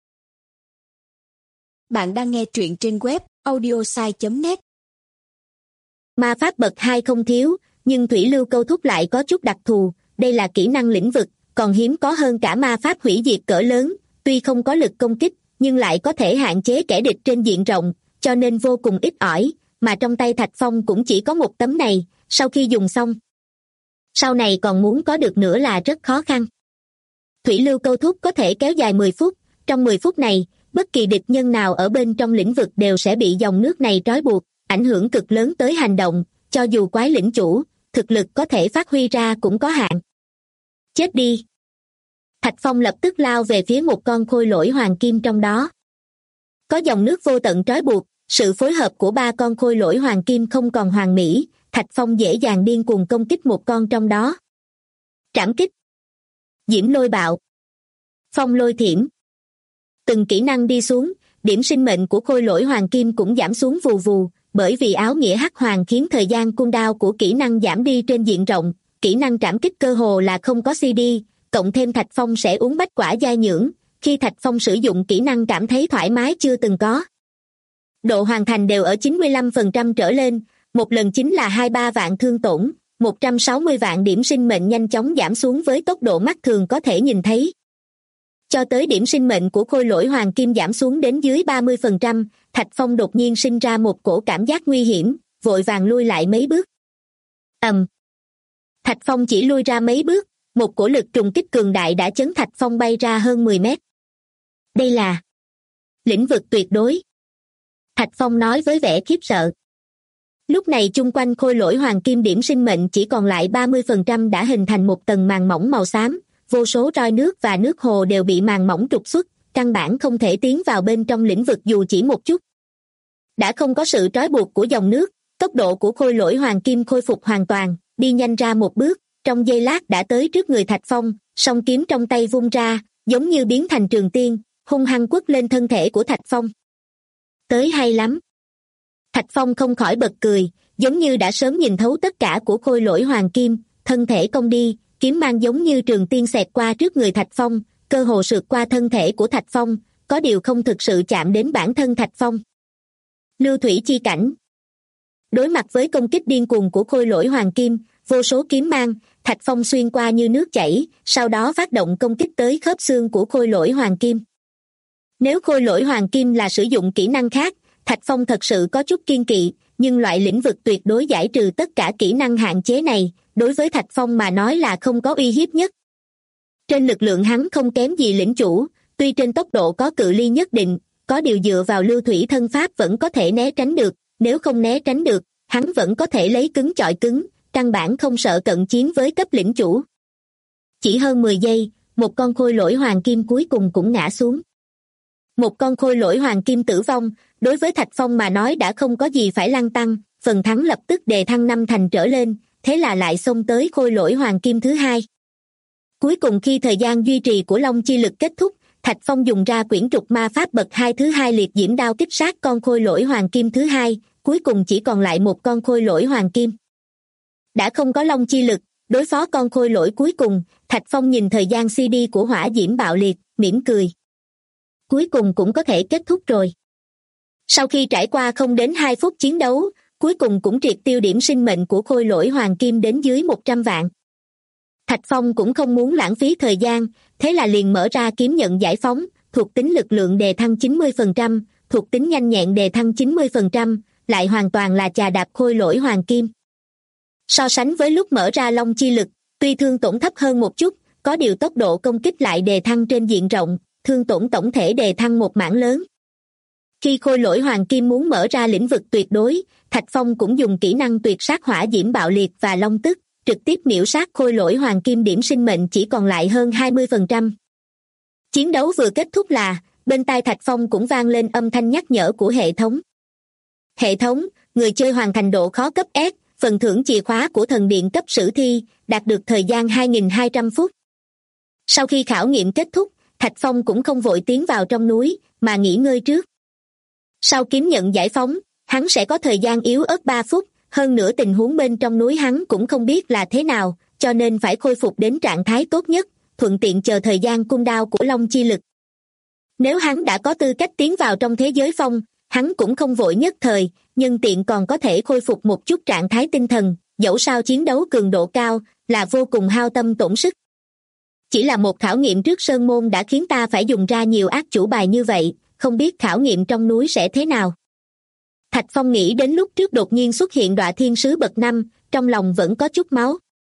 Bạn đang nghe truyện trên web audiosai.net. Ma pháp bậc 2 không thiếu, nhưng thủy lưu câu thúc lại có chút đặc thù, đây là kỹ năng lĩnh vực, còn hiếm có hơn cả ma pháp hủy diệt cỡ lớn, tuy không có lực công kích, nhưng lại có thể hạn chế kẻ địch trên diện rộng, cho nên vô cùng ít ỏi, mà trong tay Thạch Phong cũng chỉ có một tấm này, sau khi dùng xong. Sau này còn muốn có được nữa là rất khó khăn. Thủy lưu câu thúc có thể kéo dài 10 phút, trong 10 phút này, bất kỳ địch nhân nào ở bên trong lĩnh vực đều sẽ bị dòng nước này trói buộc, ảnh hưởng cực lớn tới hành động, cho dù quái lĩnh chủ, thực lực có thể phát huy ra cũng có hạn. Chết đi! Thạch Phong lập tức lao về phía một con khôi lỗi hoàng kim trong đó. Có dòng nước vô tận trói buộc, sự phối hợp của ba con khôi lỗi hoàng kim không còn hoàn mỹ, Thạch Phong dễ dàng điên cuồng công kích một con trong đó. Trảm kích, diễm lôi bạo, phong lôi thiểm. Từng kỹ năng đi xuống, điểm sinh mệnh của khôi lỗi hoàng kim cũng giảm xuống vù vù, bởi vì áo nghĩa hắc hoàng khiến thời gian cooldown của kỹ năng giảm đi trên diện rộng, kỹ năng trảm kích cơ hồ là không có CD, cộng thêm Thạch Phong sẽ uống bách quả giai nhưỡng, khi Thạch Phong sử dụng kỹ năng cảm thấy thoải mái chưa từng có. Độ hoàn thành đều ở 95% trở lên, một lần chính là 2-3 vạn thương tổn, 160 vạn điểm sinh mệnh nhanh chóng giảm xuống với tốc độ mắt thường có thể nhìn thấy. Cho tới điểm sinh mệnh của khôi lỗi hoàng kim giảm xuống đến dưới 30%, Thạch Phong đột nhiên sinh ra một cổ cảm giác nguy hiểm, vội vàng lui lại mấy bước. Thạch Phong chỉ lui ra mấy bước, một cổ lực trùng kích cường đại đã chấn Thạch Phong bay ra hơn 10 mét. Đây là lĩnh vực tuyệt đối. Thạch Phong nói với vẻ khiếp sợ. Lúc này chung quanh khôi lỗi hoàng kim điểm sinh mệnh chỉ còn lại 30% đã hình thành một tầng màng mỏng màu xám, vô số roi nước và nước hồ đều bị màng mỏng trục xuất, căn bản không thể tiến vào bên trong lĩnh vực dù chỉ một chút. Đã không có sự trói buộc của dòng nước, tốc độ của khôi lỗi hoàng kim khôi phục hoàn toàn, đi nhanh ra một bước, trong giây lát đã tới trước người Thạch Phong, song kiếm trong tay vung ra, giống như biến thành trường tiên, hung hăng quất lên thân thể của Thạch Phong. Tới hay lắm. Thạch Phong không khỏi bật cười, giống như đã sớm nhìn thấu tất cả của khôi lỗi hoàng kim, thân thể công đi, kiếm mang giống như trường tiên xẹt qua trước người Thạch Phong, cơ hồ sượt qua thân thể của Thạch Phong, có điều không thực sự chạm đến bản thân Thạch Phong. Lưu thủy chi cảnh. Đối mặt với công kích điên cuồng của khôi lỗi hoàng kim, vô số kiếm mang, Thạch Phong xuyên qua như nước chảy, sau đó phát động công kích tới khớp xương của khôi lỗi hoàng kim. Nếu khôi lỗi hoàng kim là sử dụng kỹ năng khác, Thạch Phong thật sự có chút kiêng kỵ, nhưng loại lĩnh vực tuyệt đối giải trừ tất cả kỹ năng hạn chế này, đối với Thạch Phong mà nói là không có uy hiếp nhất. Trên lực lượng hắn không kém gì lĩnh chủ, tuy trên tốc độ có cự ly nhất định, có điều dựa vào lưu thủy thân pháp vẫn có thể né tránh được, nếu không né tránh được, hắn vẫn có thể lấy cứng chọi cứng, căn bản không sợ cận chiến với cấp lĩnh chủ. Chỉ hơn 10 giây, một con khôi lỗi hoàng kim cuối cùng cũng ngã xuống. Một con khôi lỗi hoàng kim tử vong, đối với Thạch Phong mà nói đã không có gì phải lăn tăn, phần thắng lập tức đề thăng 5 thành trở lên, thế là lại xông tới khôi lỗi hoàng kim thứ hai. Cuối cùng khi thời gian duy trì của Long chi lực kết thúc, Thạch Phong dùng ra quyển trục ma pháp bậc 2 thứ hai liệt diễm đao kích sát con khôi lỗi hoàng kim thứ hai, cuối cùng chỉ còn lại một con khôi lỗi hoàng kim. Đã không có Long chi lực, đối phó con khôi lỗi cuối cùng, Thạch Phong nhìn thời gian CD của hỏa diễm bạo liệt, mỉm cười. Cuối cùng cũng có thể kết thúc rồi. Sau khi trải qua không đến 2 phút chiến đấu, cuối cùng cũng triệt tiêu điểm sinh mệnh của khôi lỗi hoàng kim đến dưới 100 vạn. Thạch Phong cũng không muốn lãng phí thời gian, thế là liền mở ra kiếm nhận giải phóng, thuộc tính lực lượng đề thăng 90%, thuộc tính nhanh nhẹn đề thăng 90%, lại hoàn toàn là chà đạp khôi lỗi hoàng kim. So sánh với lúc mở ra Long chi lực, tuy thương tổn thấp hơn một chút, có điều tốc độ công kích lại đề thăng trên diện rộng, thương tổn tổng thể đề thăng một mảng lớn. Khi khôi lỗi hoàng kim muốn mở ra lĩnh vực tuyệt đối, Thạch Phong cũng dùng kỹ năng tuyệt sát hỏa diễm bạo liệt và long tức, trực tiếp miểu sát khôi lỗi hoàng kim, điểm sinh mệnh chỉ còn lại hơn 20%. Chiến đấu vừa kết thúc là, bên tai Thạch Phong cũng vang lên âm thanh nhắc nhở của hệ thống. Hệ thống, người chơi hoàn thành độ khó cấp S, phần thưởng chìa khóa của thần điện cấp sử thi, đạt được thời gian 2.200 phút. Sau khi khảo nghiệm kết thúc, Thạch Phong cũng không vội tiến vào trong núi, mà nghỉ ngơi trước. Sau kiếm nhận giải phóng, hắn sẽ có thời gian yếu ớt 3 phút, hơn nữa tình huống bên trong núi hắn cũng không biết là thế nào, cho nên phải khôi phục đến trạng thái tốt nhất, thuận tiện chờ thời gian cung đao của Long chi lực. Nếu hắn đã có tư cách tiến vào trong thế giới phong, hắn cũng không vội nhất thời, nhân tiện còn có thể khôi phục một chút trạng thái tinh thần, dẫu sao chiến đấu cường độ cao là vô cùng hao tâm tổn sức. Chỉ là một khảo nghiệm trước sơn môn đã khiến ta phải dùng ra nhiều ác chủ bài như vậy, không biết khảo nghiệm trong núi sẽ thế nào. Thạch Phong nghĩ đến lúc trước đột nhiên xuất hiện Đọa Thiên Sứ bậc 5, trong lòng vẫn có chút máu.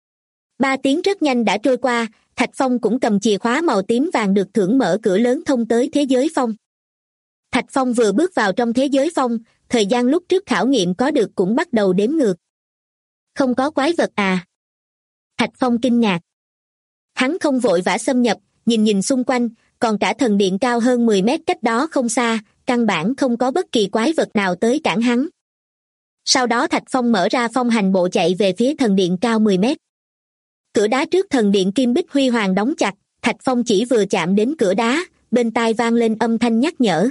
3 tiếng rất nhanh đã trôi qua, Thạch Phong cũng cầm chìa khóa màu tím vàng được thưởng mở cửa lớn thông tới thế giới phong. Thạch Phong vừa bước vào trong thế giới phong, thời gian lúc trước khảo nghiệm có được cũng bắt đầu đếm ngược. Không có quái vật à? Thạch Phong kinh ngạc. Hắn không vội vã xâm nhập, nhìn xung quanh, còn cả thần điện cao hơn 10 mét cách đó không xa, căn bản không có bất kỳ quái vật nào tới cản hắn. Sau đó Thạch Phong mở ra phong hành bộ chạy về phía thần điện cao 10 mét. Cửa đá trước thần điện kim bích huy hoàng đóng chặt, Thạch Phong chỉ vừa chạm đến cửa đá, bên tai vang lên âm thanh nhắc nhở.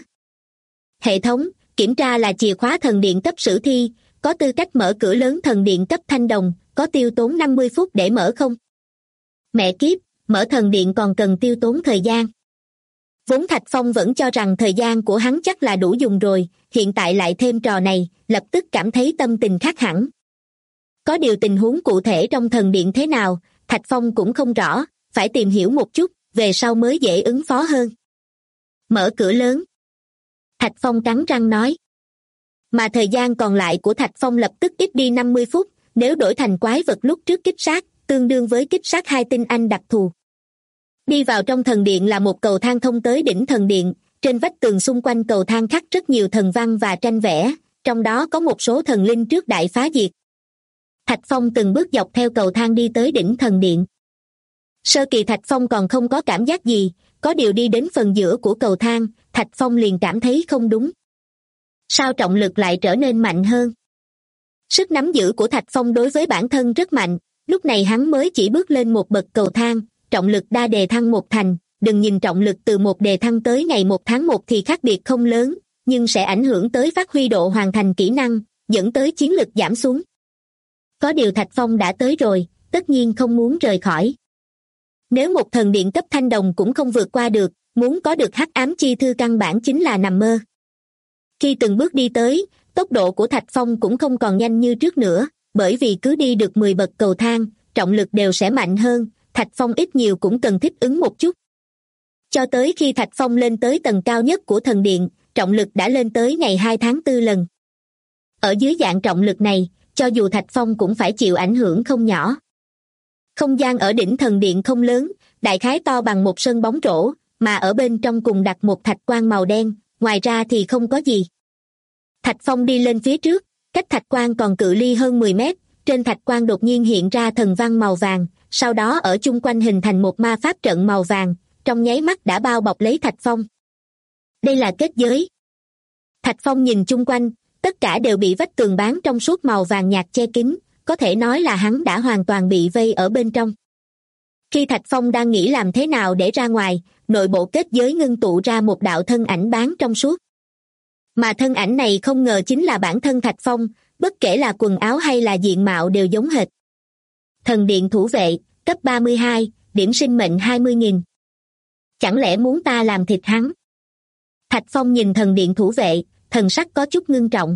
Hệ thống, kiểm tra là chìa khóa thần điện cấp sử thi, có tư cách mở cửa lớn thần điện cấp thanh đồng, có tiêu tốn 50 phút để mở không? Mẹ kiếp, mở thần điện còn cần tiêu tốn thời gian. Vốn Thạch Phong vẫn cho rằng thời gian của hắn chắc là đủ dùng rồi, hiện tại lại thêm trò này, lập tức cảm thấy tâm tình khác hẳn. Có điều tình huống cụ thể trong thần điện thế nào, Thạch Phong cũng không rõ, phải tìm hiểu một chút, về sau mới dễ ứng phó hơn. Mở cửa lớn. Thạch Phong cắn răng nói. Mà thời gian còn lại của Thạch Phong lập tức ít đi 50 phút, nếu đổi thành quái vật lúc trước kích sát, tương đương với kích sát 2 tinh anh đặc thù. Đi vào trong thần điện là một cầu thang thông tới đỉnh thần điện, trên vách tường xung quanh cầu thang khắc rất nhiều thần văn và tranh vẽ, trong đó có một số thần linh trước đại phá diệt. Thạch Phong từng bước dọc theo cầu thang đi tới đỉnh thần điện. Sơ kỳ Thạch Phong còn không có cảm giác gì, có điều đi đến phần giữa của cầu thang, Thạch Phong liền cảm thấy không đúng. Sao trọng lực lại trở nên mạnh hơn? Sức nắm giữ của Thạch Phong đối với bản thân rất mạnh, lúc này hắn mới chỉ bước lên một bậc cầu thang, trọng lực đa đề thăng 1 thành, đừng nhìn trọng lực từ 1 đề thăng tới ngày 1 tháng 1 thì khác biệt không lớn, nhưng sẽ ảnh hưởng tới phát huy độ hoàn thành kỹ năng, dẫn tới chiến lực giảm xuống. Có điều Thạch Phong đã tới rồi, tất nhiên không muốn rời khỏi. Nếu một thần điện cấp thanh đồng cũng không vượt qua được, muốn có được hắc ám chi thư căn bản chính là nằm mơ. Khi từng bước đi tới, tốc độ của Thạch Phong cũng không còn nhanh như trước nữa, bởi vì cứ đi được 10 bậc cầu thang, trọng lực đều sẽ mạnh hơn, Thạch Phong ít nhiều cũng cần thích ứng một chút. Cho tới khi Thạch Phong lên tới tầng cao nhất của thần điện, trọng lực đã lên tới ngày 2 tháng 4 lần. Ở dưới dạng trọng lực này, cho dù Thạch Phong cũng phải chịu ảnh hưởng không nhỏ. Không gian ở đỉnh thần điện không lớn, đại khái to bằng một sân bóng rổ, mà ở bên trong cùng đặt một thạch quan màu đen, ngoài ra thì không có gì. Thạch Phong đi lên phía trước, cách thạch quan còn cự ly hơn 10 mét, trên thạch quan đột nhiên hiện ra thần văn màu vàng, sau đó ở chung quanh hình thành một ma pháp trận màu vàng, trong nháy mắt đã bao bọc lấy Thạch Phong. Đây là kết giới. Thạch Phong nhìn chung quanh, tất cả đều bị vách tường bán trong suốt màu vàng nhạt che kín, có thể nói là hắn đã hoàn toàn bị vây ở bên trong. Khi Thạch Phong đang nghĩ làm thế nào để ra ngoài, nội bộ kết giới ngưng tụ ra một đạo thân ảnh bán trong suốt. Mà thân ảnh này không ngờ chính là bản thân Thạch Phong, bất kể là quần áo hay là diện mạo đều giống hệt. Thần điện thủ vệ, cấp 32, điểm sinh mệnh 20.000. Chẳng lẽ muốn ta làm thịt hắn? Thạch Phong nhìn thần điện thủ vệ, thần sắc có chút ngưng trọng.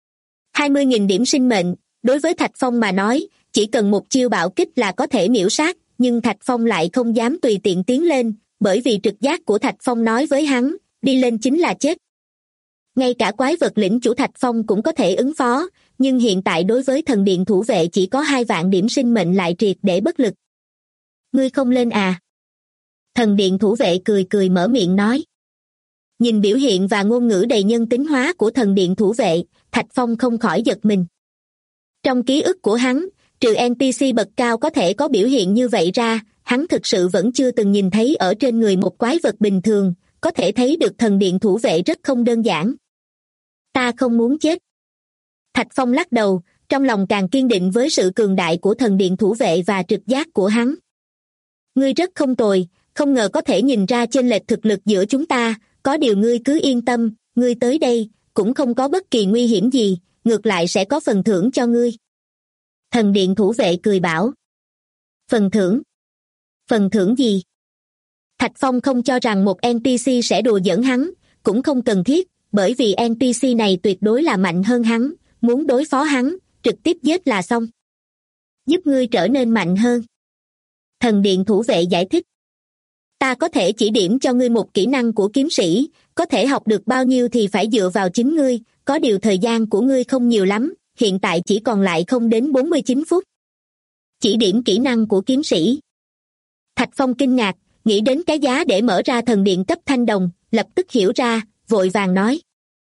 20.000 điểm sinh mệnh, đối với Thạch Phong mà nói, chỉ cần một chiêu bạo kích là có thể miểu sát, nhưng Thạch Phong lại không dám tùy tiện tiến lên, bởi vì trực giác của Thạch Phong nói với hắn, đi lên chính là chết. Ngay cả quái vật lĩnh chủ Thạch Phong cũng có thể ứng phó, nhưng hiện tại đối với thần điện thủ vệ chỉ có 2 vạn điểm sinh mệnh lại triệt để bất lực. Ngươi không lên à? Thần điện thủ vệ cười cười mở miệng nói. Nhìn biểu hiện và ngôn ngữ đầy nhân tính hóa của thần điện thủ vệ, Thạch Phong không khỏi giật mình. Trong ký ức của hắn, trừ NPC bậc cao có thể có biểu hiện như vậy ra, hắn thực sự vẫn chưa từng nhìn thấy ở trên người một quái vật bình thường, có thể thấy được thần điện thủ vệ rất không đơn giản. Ta không muốn chết. Thạch Phong lắc đầu, trong lòng càng kiên định với sự cường đại của thần điện thủ vệ và trực giác của hắn. Ngươi rất không tồi, không ngờ có thể nhìn ra chênh lệch thực lực giữa chúng ta, có điều ngươi cứ yên tâm, ngươi tới đây, cũng không có bất kỳ nguy hiểm gì, ngược lại sẽ có phần thưởng cho ngươi. Thần điện thủ vệ cười bảo. Phần thưởng? Phần thưởng gì? Thạch Phong không cho rằng một NPC sẽ đùa giỡn hắn, cũng không cần thiết, bởi vì NPC này tuyệt đối là mạnh hơn hắn, muốn đối phó hắn, trực tiếp giết là xong. Giúp ngươi trở nên mạnh hơn. Thần điện thủ vệ giải thích. Ta có thể chỉ điểm cho ngươi một kỹ năng của kiếm sĩ, có thể học được bao nhiêu thì phải dựa vào chính ngươi, có điều thời gian của ngươi không nhiều lắm, hiện tại chỉ còn lại không đến 49 phút. Chỉ điểm kỹ năng của kiếm sĩ. Thạch Phong kinh ngạc, nghĩ đến cái giá để mở ra thần điện cấp thanh đồng, lập tức hiểu ra, vội vàng nói.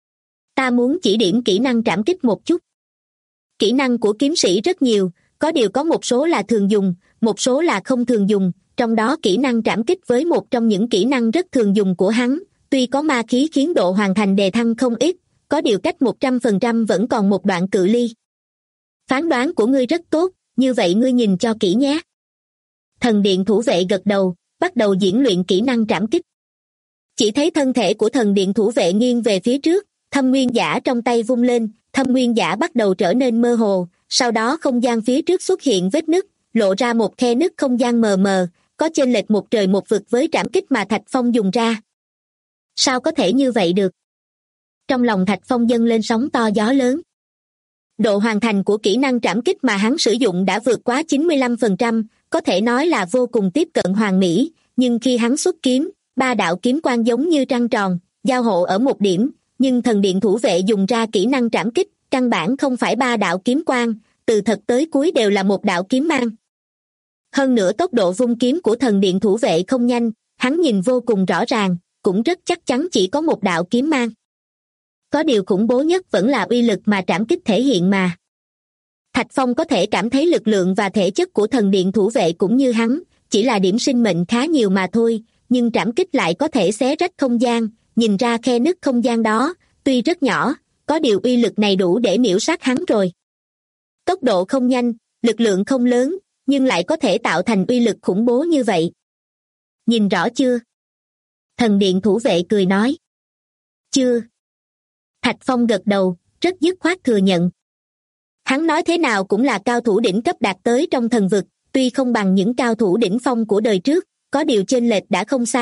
Ta muốn chỉ điểm kỹ năng trảm kích một chút. Kỹ năng của kiếm sĩ rất nhiều, có điều có một số là thường dùng, một số là không thường dùng, trong đó kỹ năng trảm kích với một trong những kỹ năng rất thường dùng của hắn, tuy có ma khí khiến độ hoàn thành đề thăng không ít, có điều cách 100% vẫn còn một đoạn cự ly. Phán đoán của ngươi rất tốt, như vậy ngươi nhìn cho kỹ nhé. Thần điện thủ vệ gật đầu, bắt đầu diễn luyện kỹ năng trảm kích. Chỉ thấy thân thể của thần điện thủ vệ nghiêng về phía trước, thâm nguyên giả trong tay vung lên, thâm nguyên giả bắt đầu trở nên mơ hồ, sau đó không gian phía trước xuất hiện vết nứt, lộ ra một khe nứt không gian mờ mờ, có chênh lệch một trời một vực với trảm kích mà Thạch Phong dùng ra. Sao có thể như vậy được? Trong lòng Thạch Phong dâng lên sóng to gió lớn. Độ hoàn thành của kỹ năng trảm kích mà hắn sử dụng đã vượt quá 95%, có thể nói là vô cùng tiếp cận hoàn mỹ, nhưng khi hắn xuất kiếm, 3 đạo kiếm quang giống như trăng tròn, giao hộ ở một điểm, nhưng thần điện thủ vệ dùng ra kỹ năng trảm kích, căn bản không phải 3 đạo kiếm quang, từ thật tới cuối đều là một đạo kiếm mang. Hơn nữa tốc độ vung kiếm của thần điện thủ vệ không nhanh, hắn nhìn vô cùng rõ ràng, cũng rất chắc chắn chỉ có một đạo kiếm mang. Có điều khủng bố nhất vẫn là uy lực mà trảm kích thể hiện mà. Thạch Phong có thể cảm thấy lực lượng và thể chất của thần điện thủ vệ cũng như hắn, chỉ là điểm sinh mệnh khá nhiều mà thôi, nhưng trảm kích lại có thể xé rách không gian, nhìn ra khe nứt không gian đó, tuy rất nhỏ, có điều uy lực này đủ để miểu sát hắn rồi. Tốc độ không nhanh, lực lượng không lớn, nhưng lại có thể tạo thành uy lực khủng bố như vậy. Nhìn rõ chưa? Thần điện thủ vệ cười nói. Chưa. Thạch Phong gật đầu, rất dứt khoát thừa nhận. Hắn nói thế nào cũng là cao thủ đỉnh cấp đạt tới trong thần vực, tuy không bằng những cao thủ đỉnh phong của đời trước, có điều chênh lệch đã không xa,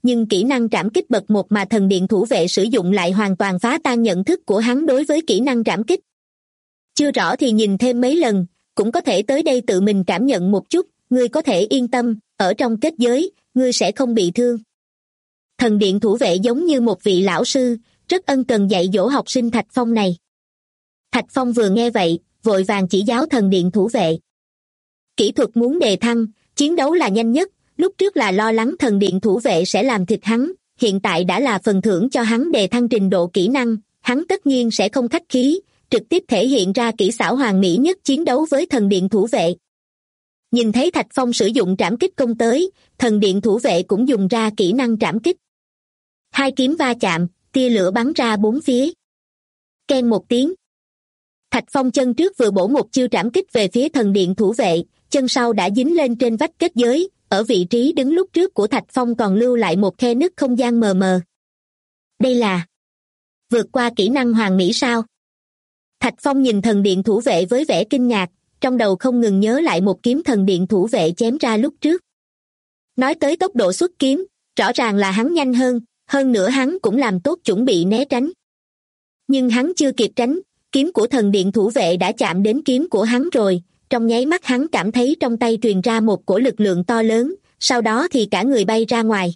nhưng kỹ năng trảm kích bậc 1 mà thần điện thủ vệ sử dụng lại hoàn toàn phá tan nhận thức của hắn đối với kỹ năng trảm kích. Chưa rõ thì nhìn thêm mấy lần, cũng có thể tới đây tự mình cảm nhận một chút, ngươi có thể yên tâm, ở trong kết giới, ngươi sẽ không bị thương. Thần điện thủ vệ giống như một vị lão sư, rất ân cần dạy dỗ học sinh Thạch Phong này. Thạch Phong vừa nghe vậy, vội vàng chỉ giáo thần điện thủ vệ. Kỹ thuật muốn đề thăng, chiến đấu là nhanh nhất, lúc trước là lo lắng thần điện thủ vệ sẽ làm thịt hắn, hiện tại đã là phần thưởng cho hắn đề thăng trình độ kỹ năng, hắn tất nhiên sẽ không khách khí, trực tiếp thể hiện ra kỹ xảo hoàn mỹ nhất chiến đấu với thần điện thủ vệ. Nhìn thấy Thạch Phong sử dụng trảm kích công tới, thần điện thủ vệ cũng dùng ra kỹ năng trảm kích. Hai kiếm va chạm, tia lửa bắn ra bốn phía. Keng một tiếng. Thạch Phong chân trước vừa bổ một chiêu trảm kích về phía thần điện thủ vệ, chân sau đã dính lên trên vách kết giới, ở vị trí đứng lúc trước của Thạch Phong còn lưu lại một khe nứt không gian mờ mờ. Đây là vượt qua kỹ năng hoàn mỹ sao? Thạch Phong nhìn thần điện thủ vệ với vẻ kinh ngạc, trong đầu không ngừng nhớ lại một kiếm thần điện thủ vệ chém ra lúc trước. Nói tới tốc độ xuất kiếm, rõ ràng là hắn nhanh hơn nữa hắn cũng làm tốt chuẩn bị né tránh. Nhưng hắn chưa kịp tránh, kiếm của thần điện thủ vệ đã chạm đến kiếm của hắn rồi, trong nháy mắt hắn cảm thấy trong tay truyền ra một cổ lực lượng to lớn, sau đó thì cả người bay ra ngoài.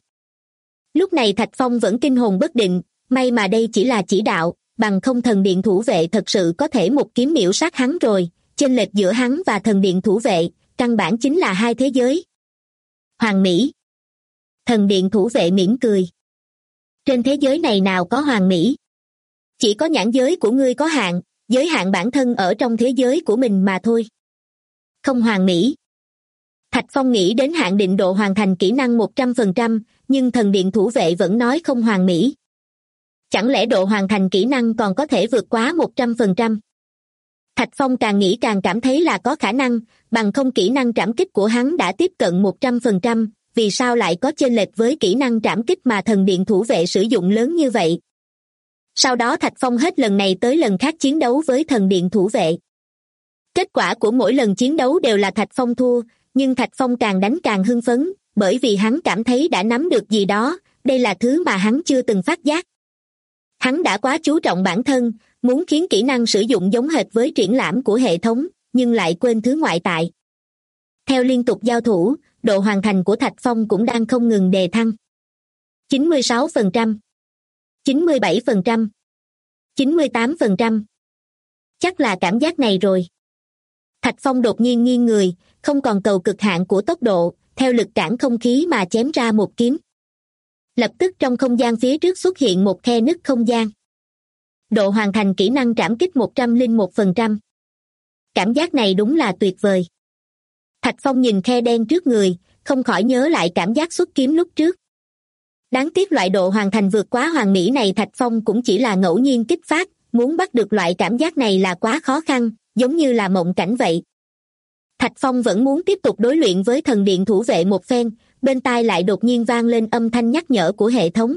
Lúc này Thạch Phong vẫn kinh hồn bất định, may mà đây chỉ là chỉ đạo, bằng không thần điện thủ vệ thật sự có thể một kiếm miểu sát hắn rồi, chênh lệch giữa hắn và thần điện thủ vệ, căn bản chính là hai thế giới. Hoàn mỹ. Thần điện thủ vệ mỉm cười. Trên thế giới này nào có hoàn mỹ? Chỉ có nhãn giới của ngươi có hạn, giới hạn bản thân ở trong thế giới của mình mà thôi. Không hoàn mỹ. Thạch Phong nghĩ đến hạn định độ hoàn thành kỹ năng 100%, nhưng thần điện thủ vệ vẫn nói không hoàn mỹ. Chẳng lẽ độ hoàn thành kỹ năng còn có thể vượt quá 100%? Thạch Phong càng nghĩ càng cảm thấy là có khả năng, bằng không kỹ năng trảm kích của hắn đã tiếp cận 100%, vì sao lại có chênh lệch với kỹ năng trảm kích mà thần điện thủ vệ sử dụng lớn như vậy? Sau đó Thạch Phong hết lần này tới lần khác chiến đấu với thần điện thủ vệ. Kết quả của mỗi lần chiến đấu đều là Thạch Phong thua, nhưng Thạch Phong càng đánh càng hưng phấn, bởi vì hắn cảm thấy đã nắm được gì đó, đây là thứ mà hắn chưa từng phát giác. Hắn đã quá chú trọng bản thân, muốn khiến kỹ năng sử dụng giống hệt với triển lãm của hệ thống, nhưng lại quên thứ ngoại tại. Theo liên tục giao thủ, độ hoàn thành của Thạch Phong cũng đang không ngừng đề thăng. 96%, 97%, 98%. Chắc là cảm giác này rồi. Thạch Phong đột nhiên nghiêng người, không còn cầu cực hạn của tốc độ, theo lực cản không khí mà chém ra một kiếm. Lập tức trong không gian phía trước xuất hiện một khe nứt không gian. Độ hoàn thành kỹ năng trảm kích 101%. Cảm giác này đúng là tuyệt vời. Thạch Phong nhìn khe đen trước người, không khỏi nhớ lại cảm giác xuất kiếm lúc trước. Đáng tiếc loại độ hoàn thành vượt quá hoàn mỹ này Thạch Phong cũng chỉ là ngẫu nhiên kích phát, muốn bắt được loại cảm giác này là quá khó khăn, giống như là mộng cảnh vậy. Thạch Phong vẫn muốn tiếp tục đối luyện với thần điện thủ vệ một phen, bên tai lại đột nhiên vang lên âm thanh nhắc nhở của hệ thống.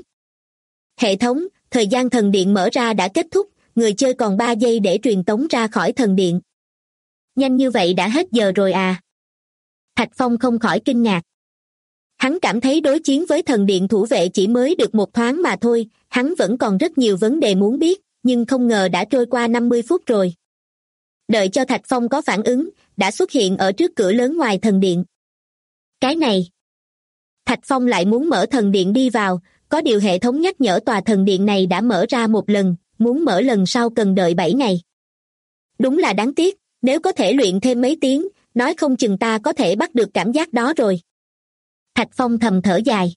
Hệ thống, thời gian thần điện mở ra đã kết thúc, người chơi còn 3 giây để truyền tống ra khỏi thần điện. Nhanh như vậy đã hết giờ rồi à? Thạch Phong không khỏi kinh ngạc. Hắn cảm thấy đối chiến với thần điện thủ vệ chỉ mới được một thoáng mà thôi, hắn vẫn còn rất nhiều vấn đề muốn biết, nhưng không ngờ đã trôi qua 50 phút rồi. Đợi cho Thạch Phong có phản ứng, đã xuất hiện ở trước cửa lớn ngoài thần điện. Cái này! Thạch Phong lại muốn mở thần điện đi vào, có điều hệ thống nhắc nhở tòa thần điện này đã mở ra một lần, muốn mở lần sau cần đợi 7 ngày. Đúng là đáng tiếc, nếu có thể luyện thêm mấy tiếng, nói không chừng ta có thể bắt được cảm giác đó rồi. Thạch Phong thầm thở dài.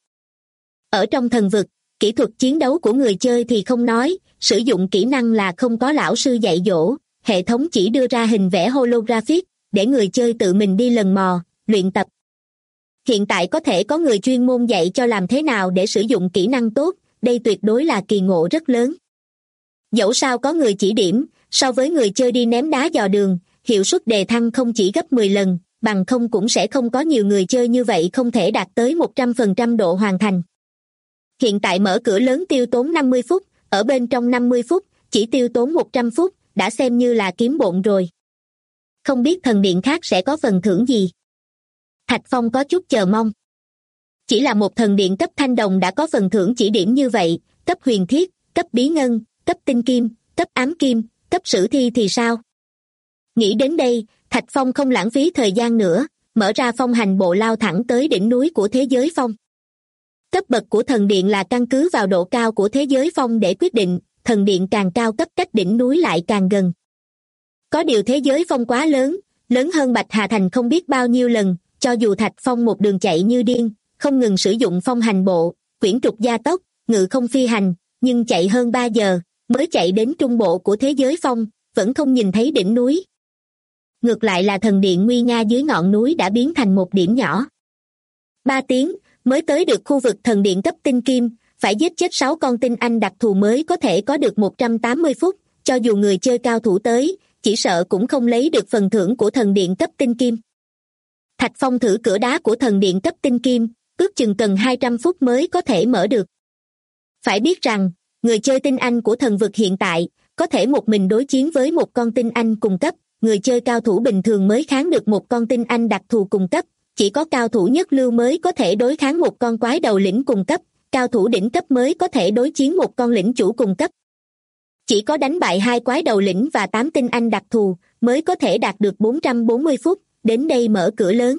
Ở trong thần vực, kỹ thuật chiến đấu của người chơi thì không nói, sử dụng kỹ năng là không có lão sư dạy dỗ, hệ thống chỉ đưa ra hình vẽ holographic, để người chơi tự mình đi lần mò, luyện tập. Hiện tại có thể có người chuyên môn dạy cho làm thế nào để sử dụng kỹ năng tốt, đây tuyệt đối là kỳ ngộ rất lớn. Dẫu sao có người chỉ điểm, so với người chơi đi ném đá dò đường, hiệu suất đề thăng không chỉ gấp 10 lần, bằng không cũng sẽ không có nhiều người chơi như vậy không thể đạt tới 100% độ hoàn thành. Hiện tại mở cửa lớn tiêu tốn 50 phút, ở bên trong 50 phút, chỉ tiêu tốn 100 phút, đã xem như là kiếm bộn rồi. Không biết thần điện khác sẽ có phần thưởng gì. Thạch Phong có chút chờ mong. Chỉ là một thần điện cấp thanh đồng đã có phần thưởng chỉ điểm như vậy, cấp huyền thiết, cấp bí ngân, cấp tinh kim, cấp ám kim, cấp sử thi thì sao? Nghĩ đến đây, Thạch Phong không lãng phí thời gian nữa, mở ra phong hành bộ lao thẳng tới đỉnh núi của thế giới phong. Cấp bậc của thần điện là căn cứ vào độ cao của thế giới phong để quyết định, thần điện càng cao cấp cách đỉnh núi lại càng gần. Có điều thế giới phong quá lớn, lớn hơn Bạch Hà Thành không biết bao nhiêu lần, cho dù Thạch Phong một đường chạy như điên, không ngừng sử dụng phong hành bộ, quyển trục gia tốc, ngự không phi hành, nhưng chạy hơn 3 giờ, mới chạy đến trung bộ của thế giới phong, vẫn không nhìn thấy đỉnh núi. Ngược lại là thần điện nguy nga dưới ngọn núi đã biến thành một điểm nhỏ. 3 tiếng, mới tới được khu vực thần điện cấp tinh kim, phải giết chết 6 con tinh anh đặc thù mới có thể có được 180 phút, cho dù người chơi cao thủ tới, chỉ sợ cũng không lấy được phần thưởng của thần điện cấp tinh kim. Thạch Phong thử cửa đá của thần điện cấp tinh kim, ước chừng cần 200 phút mới có thể mở được. Phải biết rằng, người chơi tinh anh của thần vực hiện tại, có thể một mình đối chiến với một con tinh anh cùng cấp, người chơi cao thủ bình thường mới kháng được một con tinh anh đặc thù cùng cấp, chỉ có cao thủ nhất lưu mới có thể đối kháng một con quái đầu lĩnh cùng cấp, cao thủ đỉnh cấp mới có thể đối chiến một con lĩnh chủ cùng cấp. Chỉ có đánh bại 2 quái đầu lĩnh và 8 tinh anh đặc thù, mới có thể đạt được 440 phút, đến đây mở cửa lớn.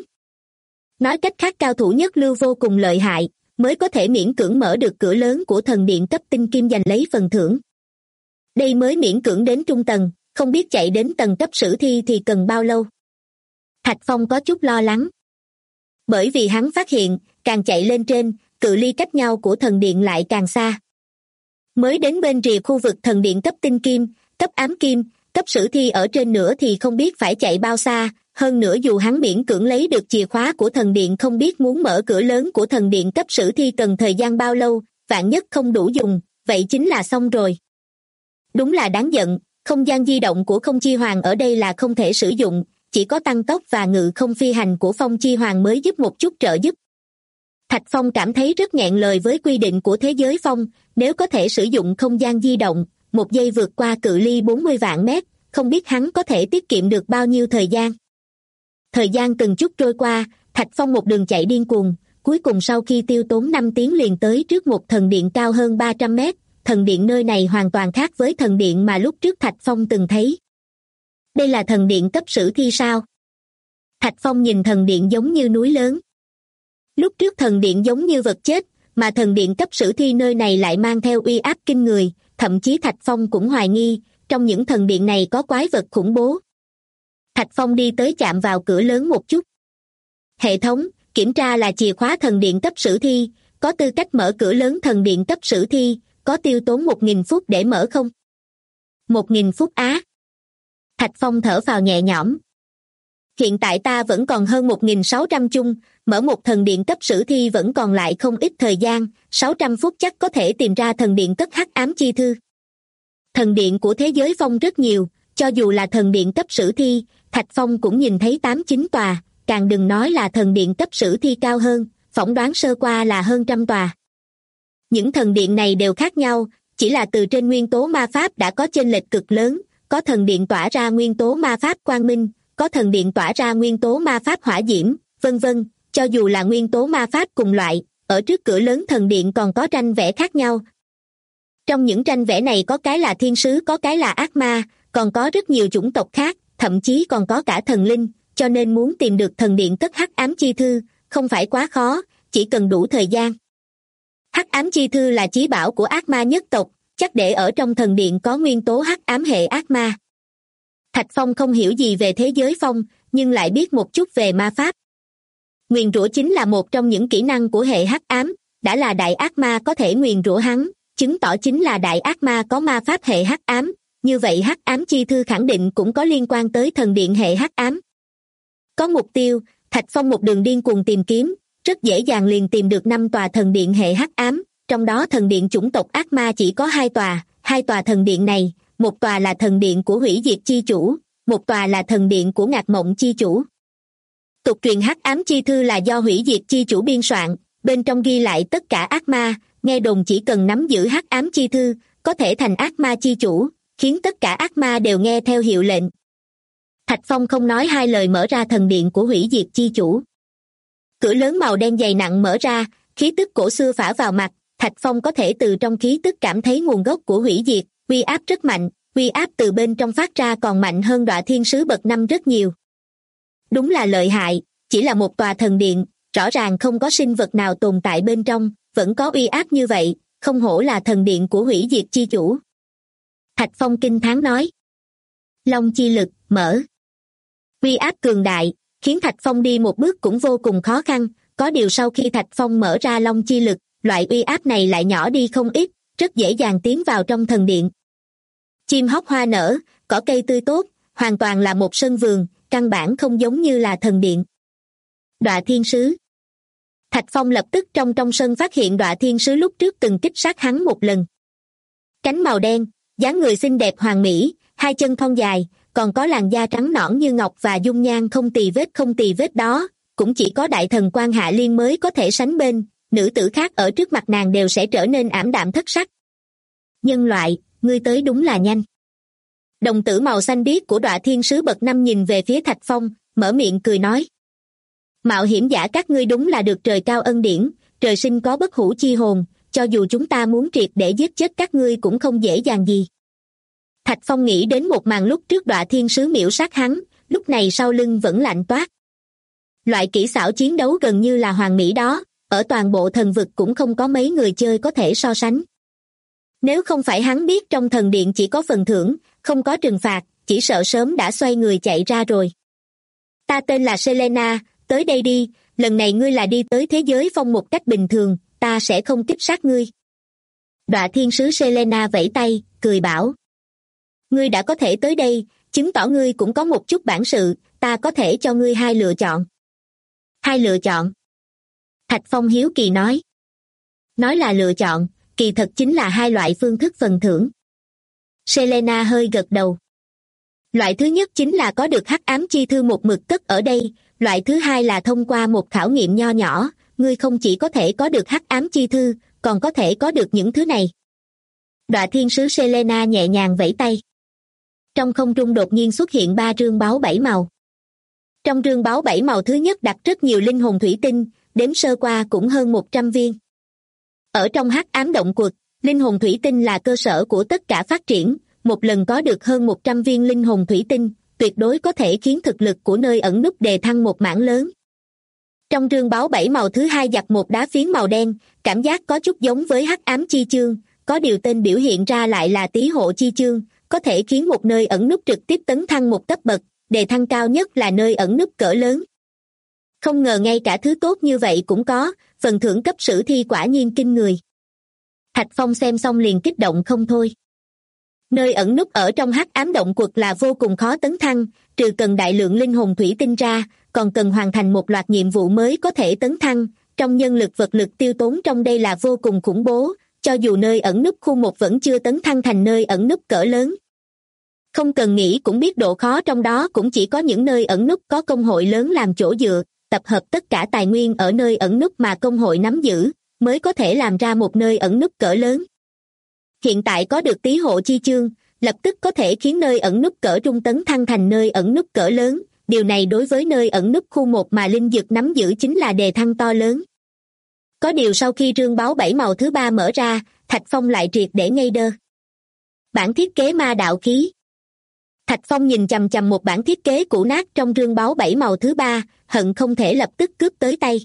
Nói cách khác cao thủ nhất lưu vô cùng lợi hại, mới có thể miễn cưỡng mở được cửa lớn của thần điện cấp tinh kim giành lấy phần thưởng. Đây mới miễn cưỡng đến trung tầng, không biết chạy đến tầng cấp sử thi thì cần bao lâu. Thạch Phong có chút lo lắng. Bởi vì hắn phát hiện, càng chạy lên trên, cự ly cách nhau của thần điện lại càng xa. Mới đến bên rìa khu vực thần điện cấp tinh kim, cấp ám kim, cấp sử thi ở trên nữa thì không biết phải chạy bao xa, hơn nữa dù hắn miễn cưỡng lấy được chìa khóa của thần điện không biết muốn mở cửa lớn của thần điện cấp sử thi cần thời gian bao lâu, vạn nhất không đủ dùng, vậy chính là xong rồi. Đúng là đáng giận, không gian di động của không chi hoàng ở đây là không thể sử dụng, chỉ có tăng tốc và ngự không phi hành của phong chi hoàng mới giúp một chút trợ giúp. Thạch Phong cảm thấy rất nghẹn lời với quy định của thế giới phong, nếu có thể sử dụng không gian di động, 1 giây vượt qua cự ly 40 vạn mét, không biết hắn có thể tiết kiệm được bao nhiêu thời gian. Thời gian từng chút trôi qua, Thạch Phong một đường chạy điên cuồng, cuối cùng sau khi tiêu tốn 5 tiếng liền tới trước một thần điện cao hơn 300 mét, thần điện nơi này hoàn toàn khác với thần điện mà lúc trước Thạch Phong từng thấy. Đây là thần điện cấp sử thi sao? Thạch Phong nhìn thần điện giống như núi lớn. Lúc trước thần điện giống như vật chết, mà thần điện cấp sử thi nơi này lại mang theo uy áp kinh người, thậm chí Thạch Phong cũng hoài nghi, trong những thần điện này có quái vật khủng bố. Thạch Phong đi tới chạm vào cửa lớn một chút. Hệ thống, kiểm tra là chìa khóa thần điện cấp sử thi, có tư cách mở cửa lớn thần điện cấp sử thi, có tiêu tốn 1.000 phút để mở không? 1.000 phút á. Thạch Phong thở phào nhẹ nhõm. Hiện tại ta vẫn còn hơn 1.600 chung, mở một thần điện cấp sử thi vẫn còn lại không ít thời gian, 600 phút chắc có thể tìm ra thần điện cấp hắc ám chi thư. Thần điện của thế giới phong rất nhiều, cho dù là thần điện cấp sử thi, Thạch Phong cũng nhìn thấy 8-9 tòa, càng đừng nói là thần điện cấp sử thi cao hơn, phỏng đoán sơ qua là hơn 100 tòa. Những thần điện này đều khác nhau, chỉ là từ trên nguyên tố ma pháp đã có chênh lệch cực lớn, có thần điện tỏa ra nguyên tố ma pháp quang minh, có thần điện tỏa ra nguyên tố ma pháp hỏa diễm, vân vân, cho dù là nguyên tố ma pháp cùng loại, ở trước cửa lớn thần điện còn có tranh vẽ khác nhau. Trong những tranh vẽ này có cái là thiên sứ, có cái là ác ma, còn có rất nhiều chủng tộc khác, thậm chí còn có cả thần linh, cho nên muốn tìm được thần điện cất hắc ám chi thư, không phải quá khó, chỉ cần đủ thời gian. Hắc ám chi thư là chí bảo của ác ma nhất tộc, chắc để ở trong thần điện có nguyên tố hắc ám hệ ác ma. Thạch Phong không hiểu gì về thế giới phong, nhưng lại biết một chút về ma pháp. Nguyền rủa chính là một trong những kỹ năng của hệ hắc ám, đã là đại ác ma có thể nguyền rủa hắn, chứng tỏ chính là đại ác ma có ma pháp hệ hắc ám, như vậy hắc ám chi thư khẳng định cũng có liên quan tới thần điện hệ hắc ám. Có mục tiêu, Thạch Phong một đường điên cuồng tìm kiếm, rất dễ dàng liền tìm được 5 tòa thần điện hệ hắc ám, trong đó thần điện chủng tộc ác ma chỉ có 2 tòa, 2 tòa thần điện này, một tòa là thần điện của hủy diệt chi chủ, một tòa là thần điện của ngạc mộng chi chủ. Tục truyền hắc ám chi thư là do hủy diệt chi chủ biên soạn, bên trong ghi lại tất cả ác ma, nghe đồn chỉ cần nắm giữ hắc ám chi thư, có thể thành ác ma chi chủ, khiến tất cả ác ma đều nghe theo hiệu lệnh. Thạch Phong không nói hai lời mở ra thần điện của hủy diệt chi chủ. Cửa lớn màu đen dày nặng mở ra, khí tức cổ xưa phả vào mặt, Thạch Phong có thể từ trong khí tức cảm thấy nguồn gốc của hủy diệt, uy áp rất mạnh, uy áp từ bên trong phát ra còn mạnh hơn Đọa Thiên Sứ bậc 5 rất nhiều. Đúng là lợi hại, chỉ là một tòa thần điện, rõ ràng không có sinh vật nào tồn tại bên trong, vẫn có uy áp như vậy, không hổ là thần điện của hủy diệt chi chủ. Thạch Phong kinh thán nói. Long chi lực, mở. Uy áp cường đại, khiến Thạch Phong đi một bước cũng vô cùng khó khăn, có điều sau khi Thạch Phong mở ra long chi lực, loại uy áp này lại nhỏ đi không ít, rất dễ dàng tiến vào trong thần điện. Chim hót hoa nở, cỏ cây tươi tốt, hoàn toàn là một sân vườn, căn bản không giống như là thần điện. Đọa Thiên Sứ. Thạch Phong lập tức trong sân phát hiện Đọa Thiên Sứ lúc trước từng kích sát hắn một lần. Cánh màu đen, dáng người xinh đẹp hoàn mỹ, hai chân thon dài, còn có làn da trắng nõn như ngọc và dung nhan không tì vết đó, cũng chỉ có đại thần Quan Hạ Liên mới có thể sánh bên, nữ tử khác ở trước mặt nàng đều sẽ trở nên ảm đạm thất sắc. Nhân loại, ngươi tới đúng là nhanh. Đồng tử màu xanh biếc của Đọa Thiên Sứ bậc 5 nhìn về phía Thạch Phong, mở miệng cười nói. Mạo hiểm giả các ngươi đúng là được trời cao ân điển, trời sinh có bất hủ chi hồn, cho dù chúng ta muốn triệt để giết chết các ngươi cũng không dễ dàng gì. Thạch Phong nghĩ đến một màn lúc trước Đọa Thiên Sứ miễu sát hắn, lúc này sau lưng vẫn lạnh toát. Loại kỹ xảo chiến đấu gần như là hoàn mỹ đó, ở toàn bộ thần vực cũng không có mấy người chơi có thể so sánh. Nếu không phải hắn biết trong thần điện chỉ có phần thưởng, không có trừng phạt, chỉ sợ sớm đã xoay người chạy ra rồi. Ta tên là Selena, tới đây đi, lần này ngươi là đi tới thế giới phong một cách bình thường, ta sẽ không kích sát ngươi. Đọa Thiên Sứ Selena vẫy tay, cười bảo. Ngươi đã có thể tới đây, chứng tỏ ngươi cũng có một chút bản sự, ta có thể cho ngươi hai lựa chọn. Hai lựa chọn. Thạch Phong hiếu kỳ nói. Nói là lựa chọn, kỳ thật chính là hai loại phương thức phần thưởng. Selena hơi gật đầu. Loại thứ nhất chính là có được hắc ám chi thư một mực cất ở đây, loại thứ hai là thông qua một khảo nghiệm nho nhỏ, ngươi không chỉ có thể có được hắc ám chi thư, còn có thể có được những thứ này. Đọa Thiên Sứ Selena nhẹ nhàng vẫy tay. Trong không trung đột nhiên xuất hiện 3 rương báu 7 màu. Trong rương báu 7 màu thứ nhất đặt rất nhiều linh hồn thủy tinh, đếm sơ qua cũng hơn 100 viên. Ở trong hắc ám động quật, linh hồn thủy tinh là cơ sở của tất cả phát triển, một lần có được hơn 100 viên linh hồn thủy tinh, tuyệt đối có thể khiến thực lực của nơi ẩn núp đề thăng một mảng lớn. Trong rương báu 7 màu thứ hai giặt một đá phiến màu đen, cảm giác có chút giống với hắc ám chi chương, có điều tên biểu hiện ra lại là Tý Hộ chi chương, có thể khiến một nơi ẩn núp trực tiếp tấn thăng một cấp bậc, đề thăng cao nhất là nơi ẩn núp cỡ lớn. Không ngờ ngay cả thứ tốt như vậy cũng có, phần thưởng cấp sử thi quả nhiên kinh người. Thạch Phong xem xong liền kích động không thôi. Nơi ẩn núp ở trong hắc ám động quật là vô cùng khó tấn thăng, trừ cần đại lượng linh hồn thủy tinh ra, còn cần hoàn thành một loạt nhiệm vụ mới có thể tấn thăng, trong nhân lực vật lực tiêu tốn trong đây là vô cùng khủng bố, cho dù nơi ẩn núp khu 1 vẫn chưa tấn thăng thành nơi ẩn núp cỡ lớn. Không cần nghĩ cũng biết độ khó trong đó cũng chỉ có những nơi ẩn núp có công hội lớn làm chỗ dựa, tập hợp tất cả tài nguyên ở nơi ẩn núp mà công hội nắm giữ, mới có thể làm ra một nơi ẩn núp cỡ lớn. Hiện tại có được Tý Hộ chi chương, lập tức có thể khiến nơi ẩn núp cỡ trung tấn thăng thành nơi ẩn núp cỡ lớn, điều này đối với nơi ẩn núp khu 1 mà linh dược nắm giữ chính là đề thăng to lớn. Có điều sau khi rương báu 7 màu thứ 3 mở ra, Thạch Phong lại triệt để ngây đơ. Bản thiết kế ma đạo khí. Thạch Phong nhìn chằm chằm một bản thiết kế cũ nát trong rương báu 7 màu thứ 3, hận không thể lập tức cướp tới tay.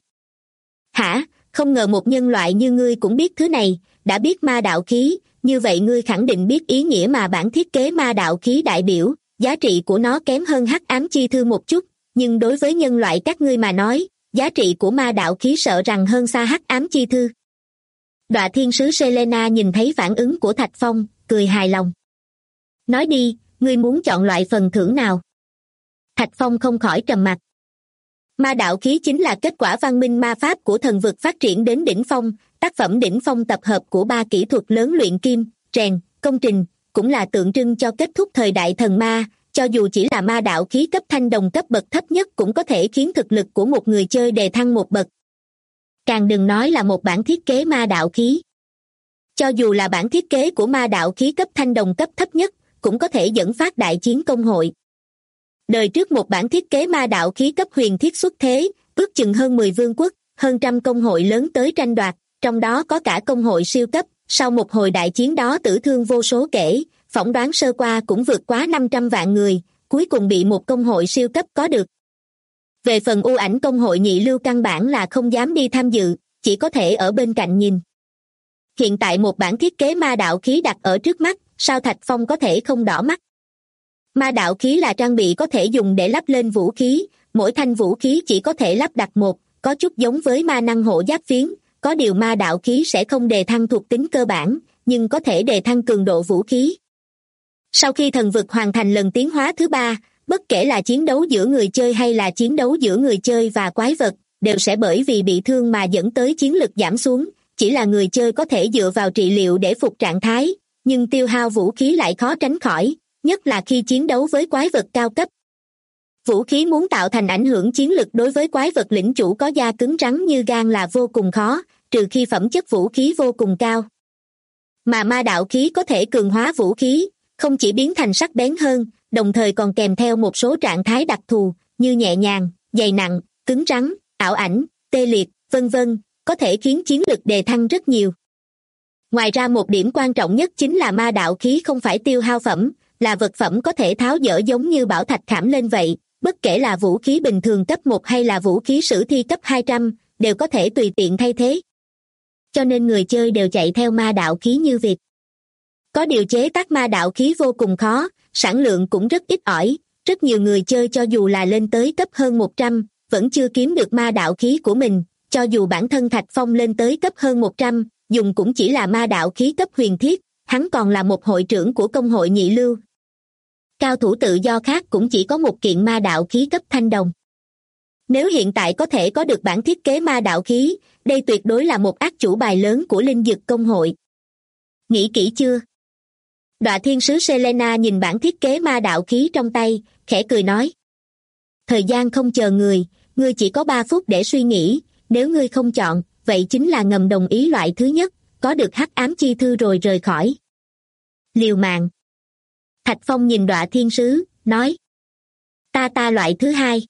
Hả, không ngờ một nhân loại như ngươi cũng biết thứ này, đã biết ma đạo khí, như vậy ngươi khẳng định biết ý nghĩa mà bản thiết kế ma đạo khí đại biểu, giá trị của nó kém hơn hắc ám chi thư một chút, nhưng đối với nhân loại các ngươi mà nói, giá trị của ma đạo khí sợ rằng hơn xa hắc ám chi thư. Đọa Thiên Sứ Selena nhìn thấy phản ứng của Thạch Phong, cười hài lòng. Nói đi, ngươi muốn chọn loại phần thưởng nào? Thạch Phong không khỏi trầm mặc. Ma đạo khí chính là kết quả văn minh ma pháp của thần vực phát triển đến đỉnh phong, tác phẩm đỉnh phong tập hợp của 3 kỹ thuật lớn luyện kim, rèn, công trình, cũng là tượng trưng cho kết thúc thời đại thần ma, cho dù chỉ là ma đạo khí cấp thanh đồng cấp bậc thấp nhất cũng có thể khiến thực lực của một người chơi đề thăng một bậc. Càng đừng nói là một bản thiết kế ma đạo khí. Cho dù là bản thiết kế của ma đạo khí cấp thanh đồng cấp thấp nhất, cũng có thể dẫn phát đại chiến công hội. Đời trước một bản thiết kế ma đạo khí cấp huyền thiết xuất thế, ước chừng hơn 10 vương quốc, hơn trăm công hội lớn tới tranh đoạt, trong đó có cả công hội siêu cấp. Sau một hồi đại chiến đó tử thương vô số kể, phỏng đoán sơ qua cũng vượt quá 500 vạn người, cuối cùng bị một công hội siêu cấp có được. Về phần U Ảnh công hội nhị lưu căn bản là không dám đi tham dự, chỉ có thể ở bên cạnh nhìn. Hiện tại một bản thiết kế ma đạo khí đặt ở trước mắt, sao Thạch Phong có thể không đỏ mắt? Ma đạo khí là trang bị có thể dùng để lắp lên vũ khí, mỗi thanh vũ khí chỉ có thể lắp đặt một, có chút giống với ma năng hộ giáp phiến, có điều ma đạo khí sẽ không đề thăng thuộc tính cơ bản, nhưng có thể đề thăng cường độ vũ khí. Sau khi thần vực hoàn thành lần tiến hóa thứ 3, bất kể là chiến đấu giữa người chơi hay là chiến đấu giữa người chơi và quái vật, đều sẽ bởi vì bị thương mà dẫn tới chiến lực giảm xuống, chỉ là người chơi có thể dựa vào trị liệu để phục trạng thái, nhưng tiêu hao vũ khí lại khó tránh khỏi, nhất là khi chiến đấu với quái vật cao cấp. Vũ khí muốn tạo thành ảnh hưởng chiến lực đối với quái vật lĩnh chủ có da cứng rắn như gan là vô cùng khó, trừ khi phẩm chất vũ khí vô cùng cao. Mà ma đạo khí có thể cường hóa vũ khí, không chỉ biến thành sắc bén hơn, đồng thời còn kèm theo một số trạng thái đặc thù, như nhẹ nhàng, dày nặng, cứng rắn, ảo ảnh, tê liệt, vân vân, có thể khiến chiến lực đề thăng rất nhiều. Ngoài ra một điểm quan trọng nhất chính là ma đạo khí không phải tiêu hao phẩm, là vật phẩm có thể tháo dỡ giống như bảo thạch khảm lên vậy, bất kể là vũ khí bình thường cấp 1 hay là vũ khí sử thi cấp 200, đều có thể tùy tiện thay thế. Cho nên người chơi đều chạy theo ma đạo khí như vịt. Có điều chế tác ma đạo khí vô cùng khó, sản lượng cũng rất ít ỏi, rất nhiều người chơi cho dù là lên tới cấp hơn 100, vẫn chưa kiếm được ma đạo khí của mình, cho dù bản thân Thạch Phong lên tới cấp hơn 100, dùng cũng chỉ là ma đạo khí cấp huyền thiết, hắn còn là một hội trưởng của công hội nhị lưu. Cao thủ tự do khác cũng chỉ có một kiện ma đạo khí cấp thanh đồng. Nếu hiện tại có thể có được bản thiết kế ma đạo khí, đây tuyệt đối là một át chủ bài lớn của linh dực công hội. Nghĩ kỹ chưa? Đọa thiên sứ Selena nhìn bản thiết kế ma đạo khí trong tay, khẽ cười nói. Thời gian không chờ người, ngươi chỉ có 3 phút để suy nghĩ, nếu ngươi không chọn, vậy chính là ngầm đồng ý loại thứ nhất, có được hắc ám chi thư rồi rời khỏi. Liều mạng. Thạch Phong nhìn đọa thiên sứ, nói. Ta loại thứ 2.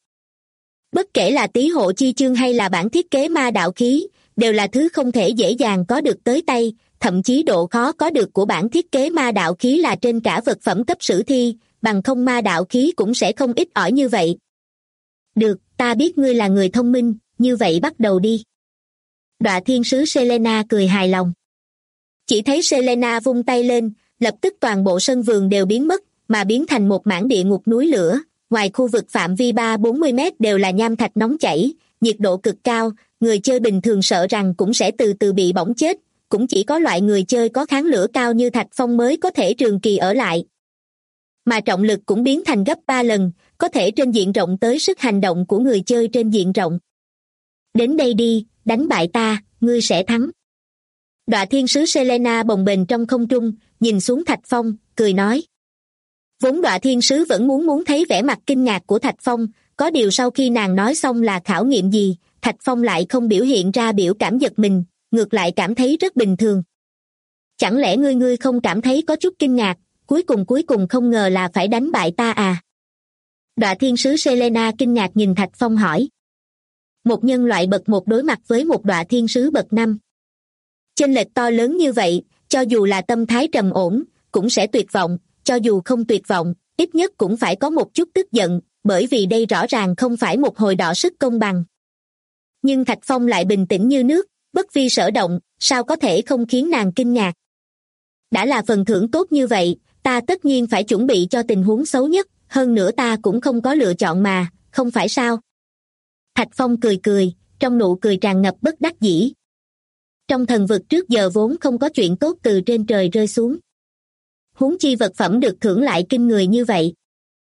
Bất kể là tí hộ chi chương hay là bản thiết kế ma đạo khí, đều là thứ không thể dễ dàng có được tới tay, thậm chí độ khó có được của bản thiết kế ma đạo khí là trên cả vật phẩm cấp sử thi, bằng không ma đạo khí cũng sẽ không ít ỏi như vậy. Được, ta biết ngươi là người thông minh, như vậy bắt đầu đi. Đọa thiên sứ Selena cười hài lòng. Chỉ thấy Selena vung tay lên, lập tức toàn bộ sân vườn đều biến mất, mà biến thành một mảng địa ngục núi lửa, ngoài khu vực phạm vi 3-40 mét đều là nham thạch nóng chảy, nhiệt độ cực cao, người chơi bình thường sợ rằng cũng sẽ từ từ bị bỏng chết, cũng chỉ có loại người chơi có kháng lửa cao như Thạch Phong mới có thể trường kỳ ở lại. Mà trọng lực cũng biến thành gấp 3 lần, có thể trên diện rộng tới sức hành động của người chơi trên diện rộng. Đến đây đi, đánh bại ta, ngươi sẽ thắng. Đọa thiên sứ Selena bồng bềnh trong không trung, nhìn xuống Thạch Phong, cười nói. Vốn đọa thiên sứ vẫn muốn thấy vẻ mặt kinh ngạc của Thạch Phong, có điều sau khi nàng nói xong là khảo nghiệm gì, Thạch Phong lại không biểu hiện ra biểu cảm giật mình, ngược lại cảm thấy rất bình thường. Chẳng lẽ ngươi không cảm thấy có chút kinh ngạc, cuối cùng không ngờ là phải đánh bại ta à? Đọa thiên sứ Selena kinh ngạc nhìn Thạch Phong hỏi. Một nhân loại bậc 1 đối mặt với một đọa thiên sứ bậc 5. Chênh lệch to lớn như vậy, cho dù là tâm thái trầm ổn, cũng sẽ tuyệt vọng, cho dù không tuyệt vọng, ít nhất cũng phải có một chút tức giận, bởi vì đây rõ ràng không phải một hồi đọ sức công bằng. Nhưng Thạch Phong lại bình tĩnh như nước, bất vi sở động, sao có thể không khiến nàng kinh ngạc. Đã là phần thưởng tốt như vậy, ta tất nhiên phải chuẩn bị cho tình huống xấu nhất, hơn nữa ta cũng không có lựa chọn mà, không phải sao? Thạch Phong cười, trong nụ cười tràn ngập bất đắc dĩ. Trong thần vực trước giờ vốn không có chuyện tốt từ trên trời rơi xuống. Huống chi vật phẩm được thưởng lại kinh người như vậy.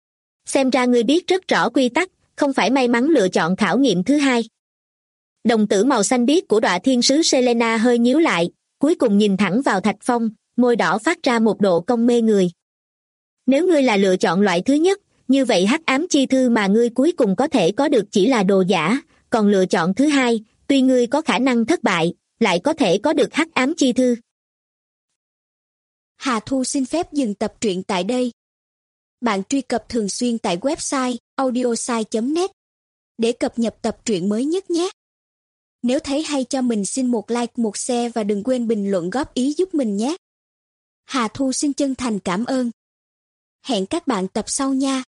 Xem ra ngươi biết rất rõ quy tắc, không phải may mắn lựa chọn khảo nghiệm thứ 2. Đồng tử màu xanh biếc của đọa thiên sứ Selena hơi nhíu lại, cuối cùng nhìn thẳng vào Thạch Phong, môi đỏ phát ra một độ cong mê người. Nếu ngươi là lựa chọn loại thứ nhất, như vậy hắc ám chi thư mà ngươi cuối cùng có thể có được chỉ là đồ giả, còn lựa chọn thứ 2, tuy ngươi có khả năng thất bại, lại có thể có được hắc ám chi thư. Hà Thu xin phép dừng tập truyện tại đây. Bạn truy cập thường xuyên tại website audiosai.net để cập nhật tập truyện mới nhất nhé. Nếu thấy hay cho mình xin một like, một share và đừng quên bình luận góp ý giúp mình nhé. Hà Thu xin chân thành cảm ơn. Hẹn các bạn tập sau nha.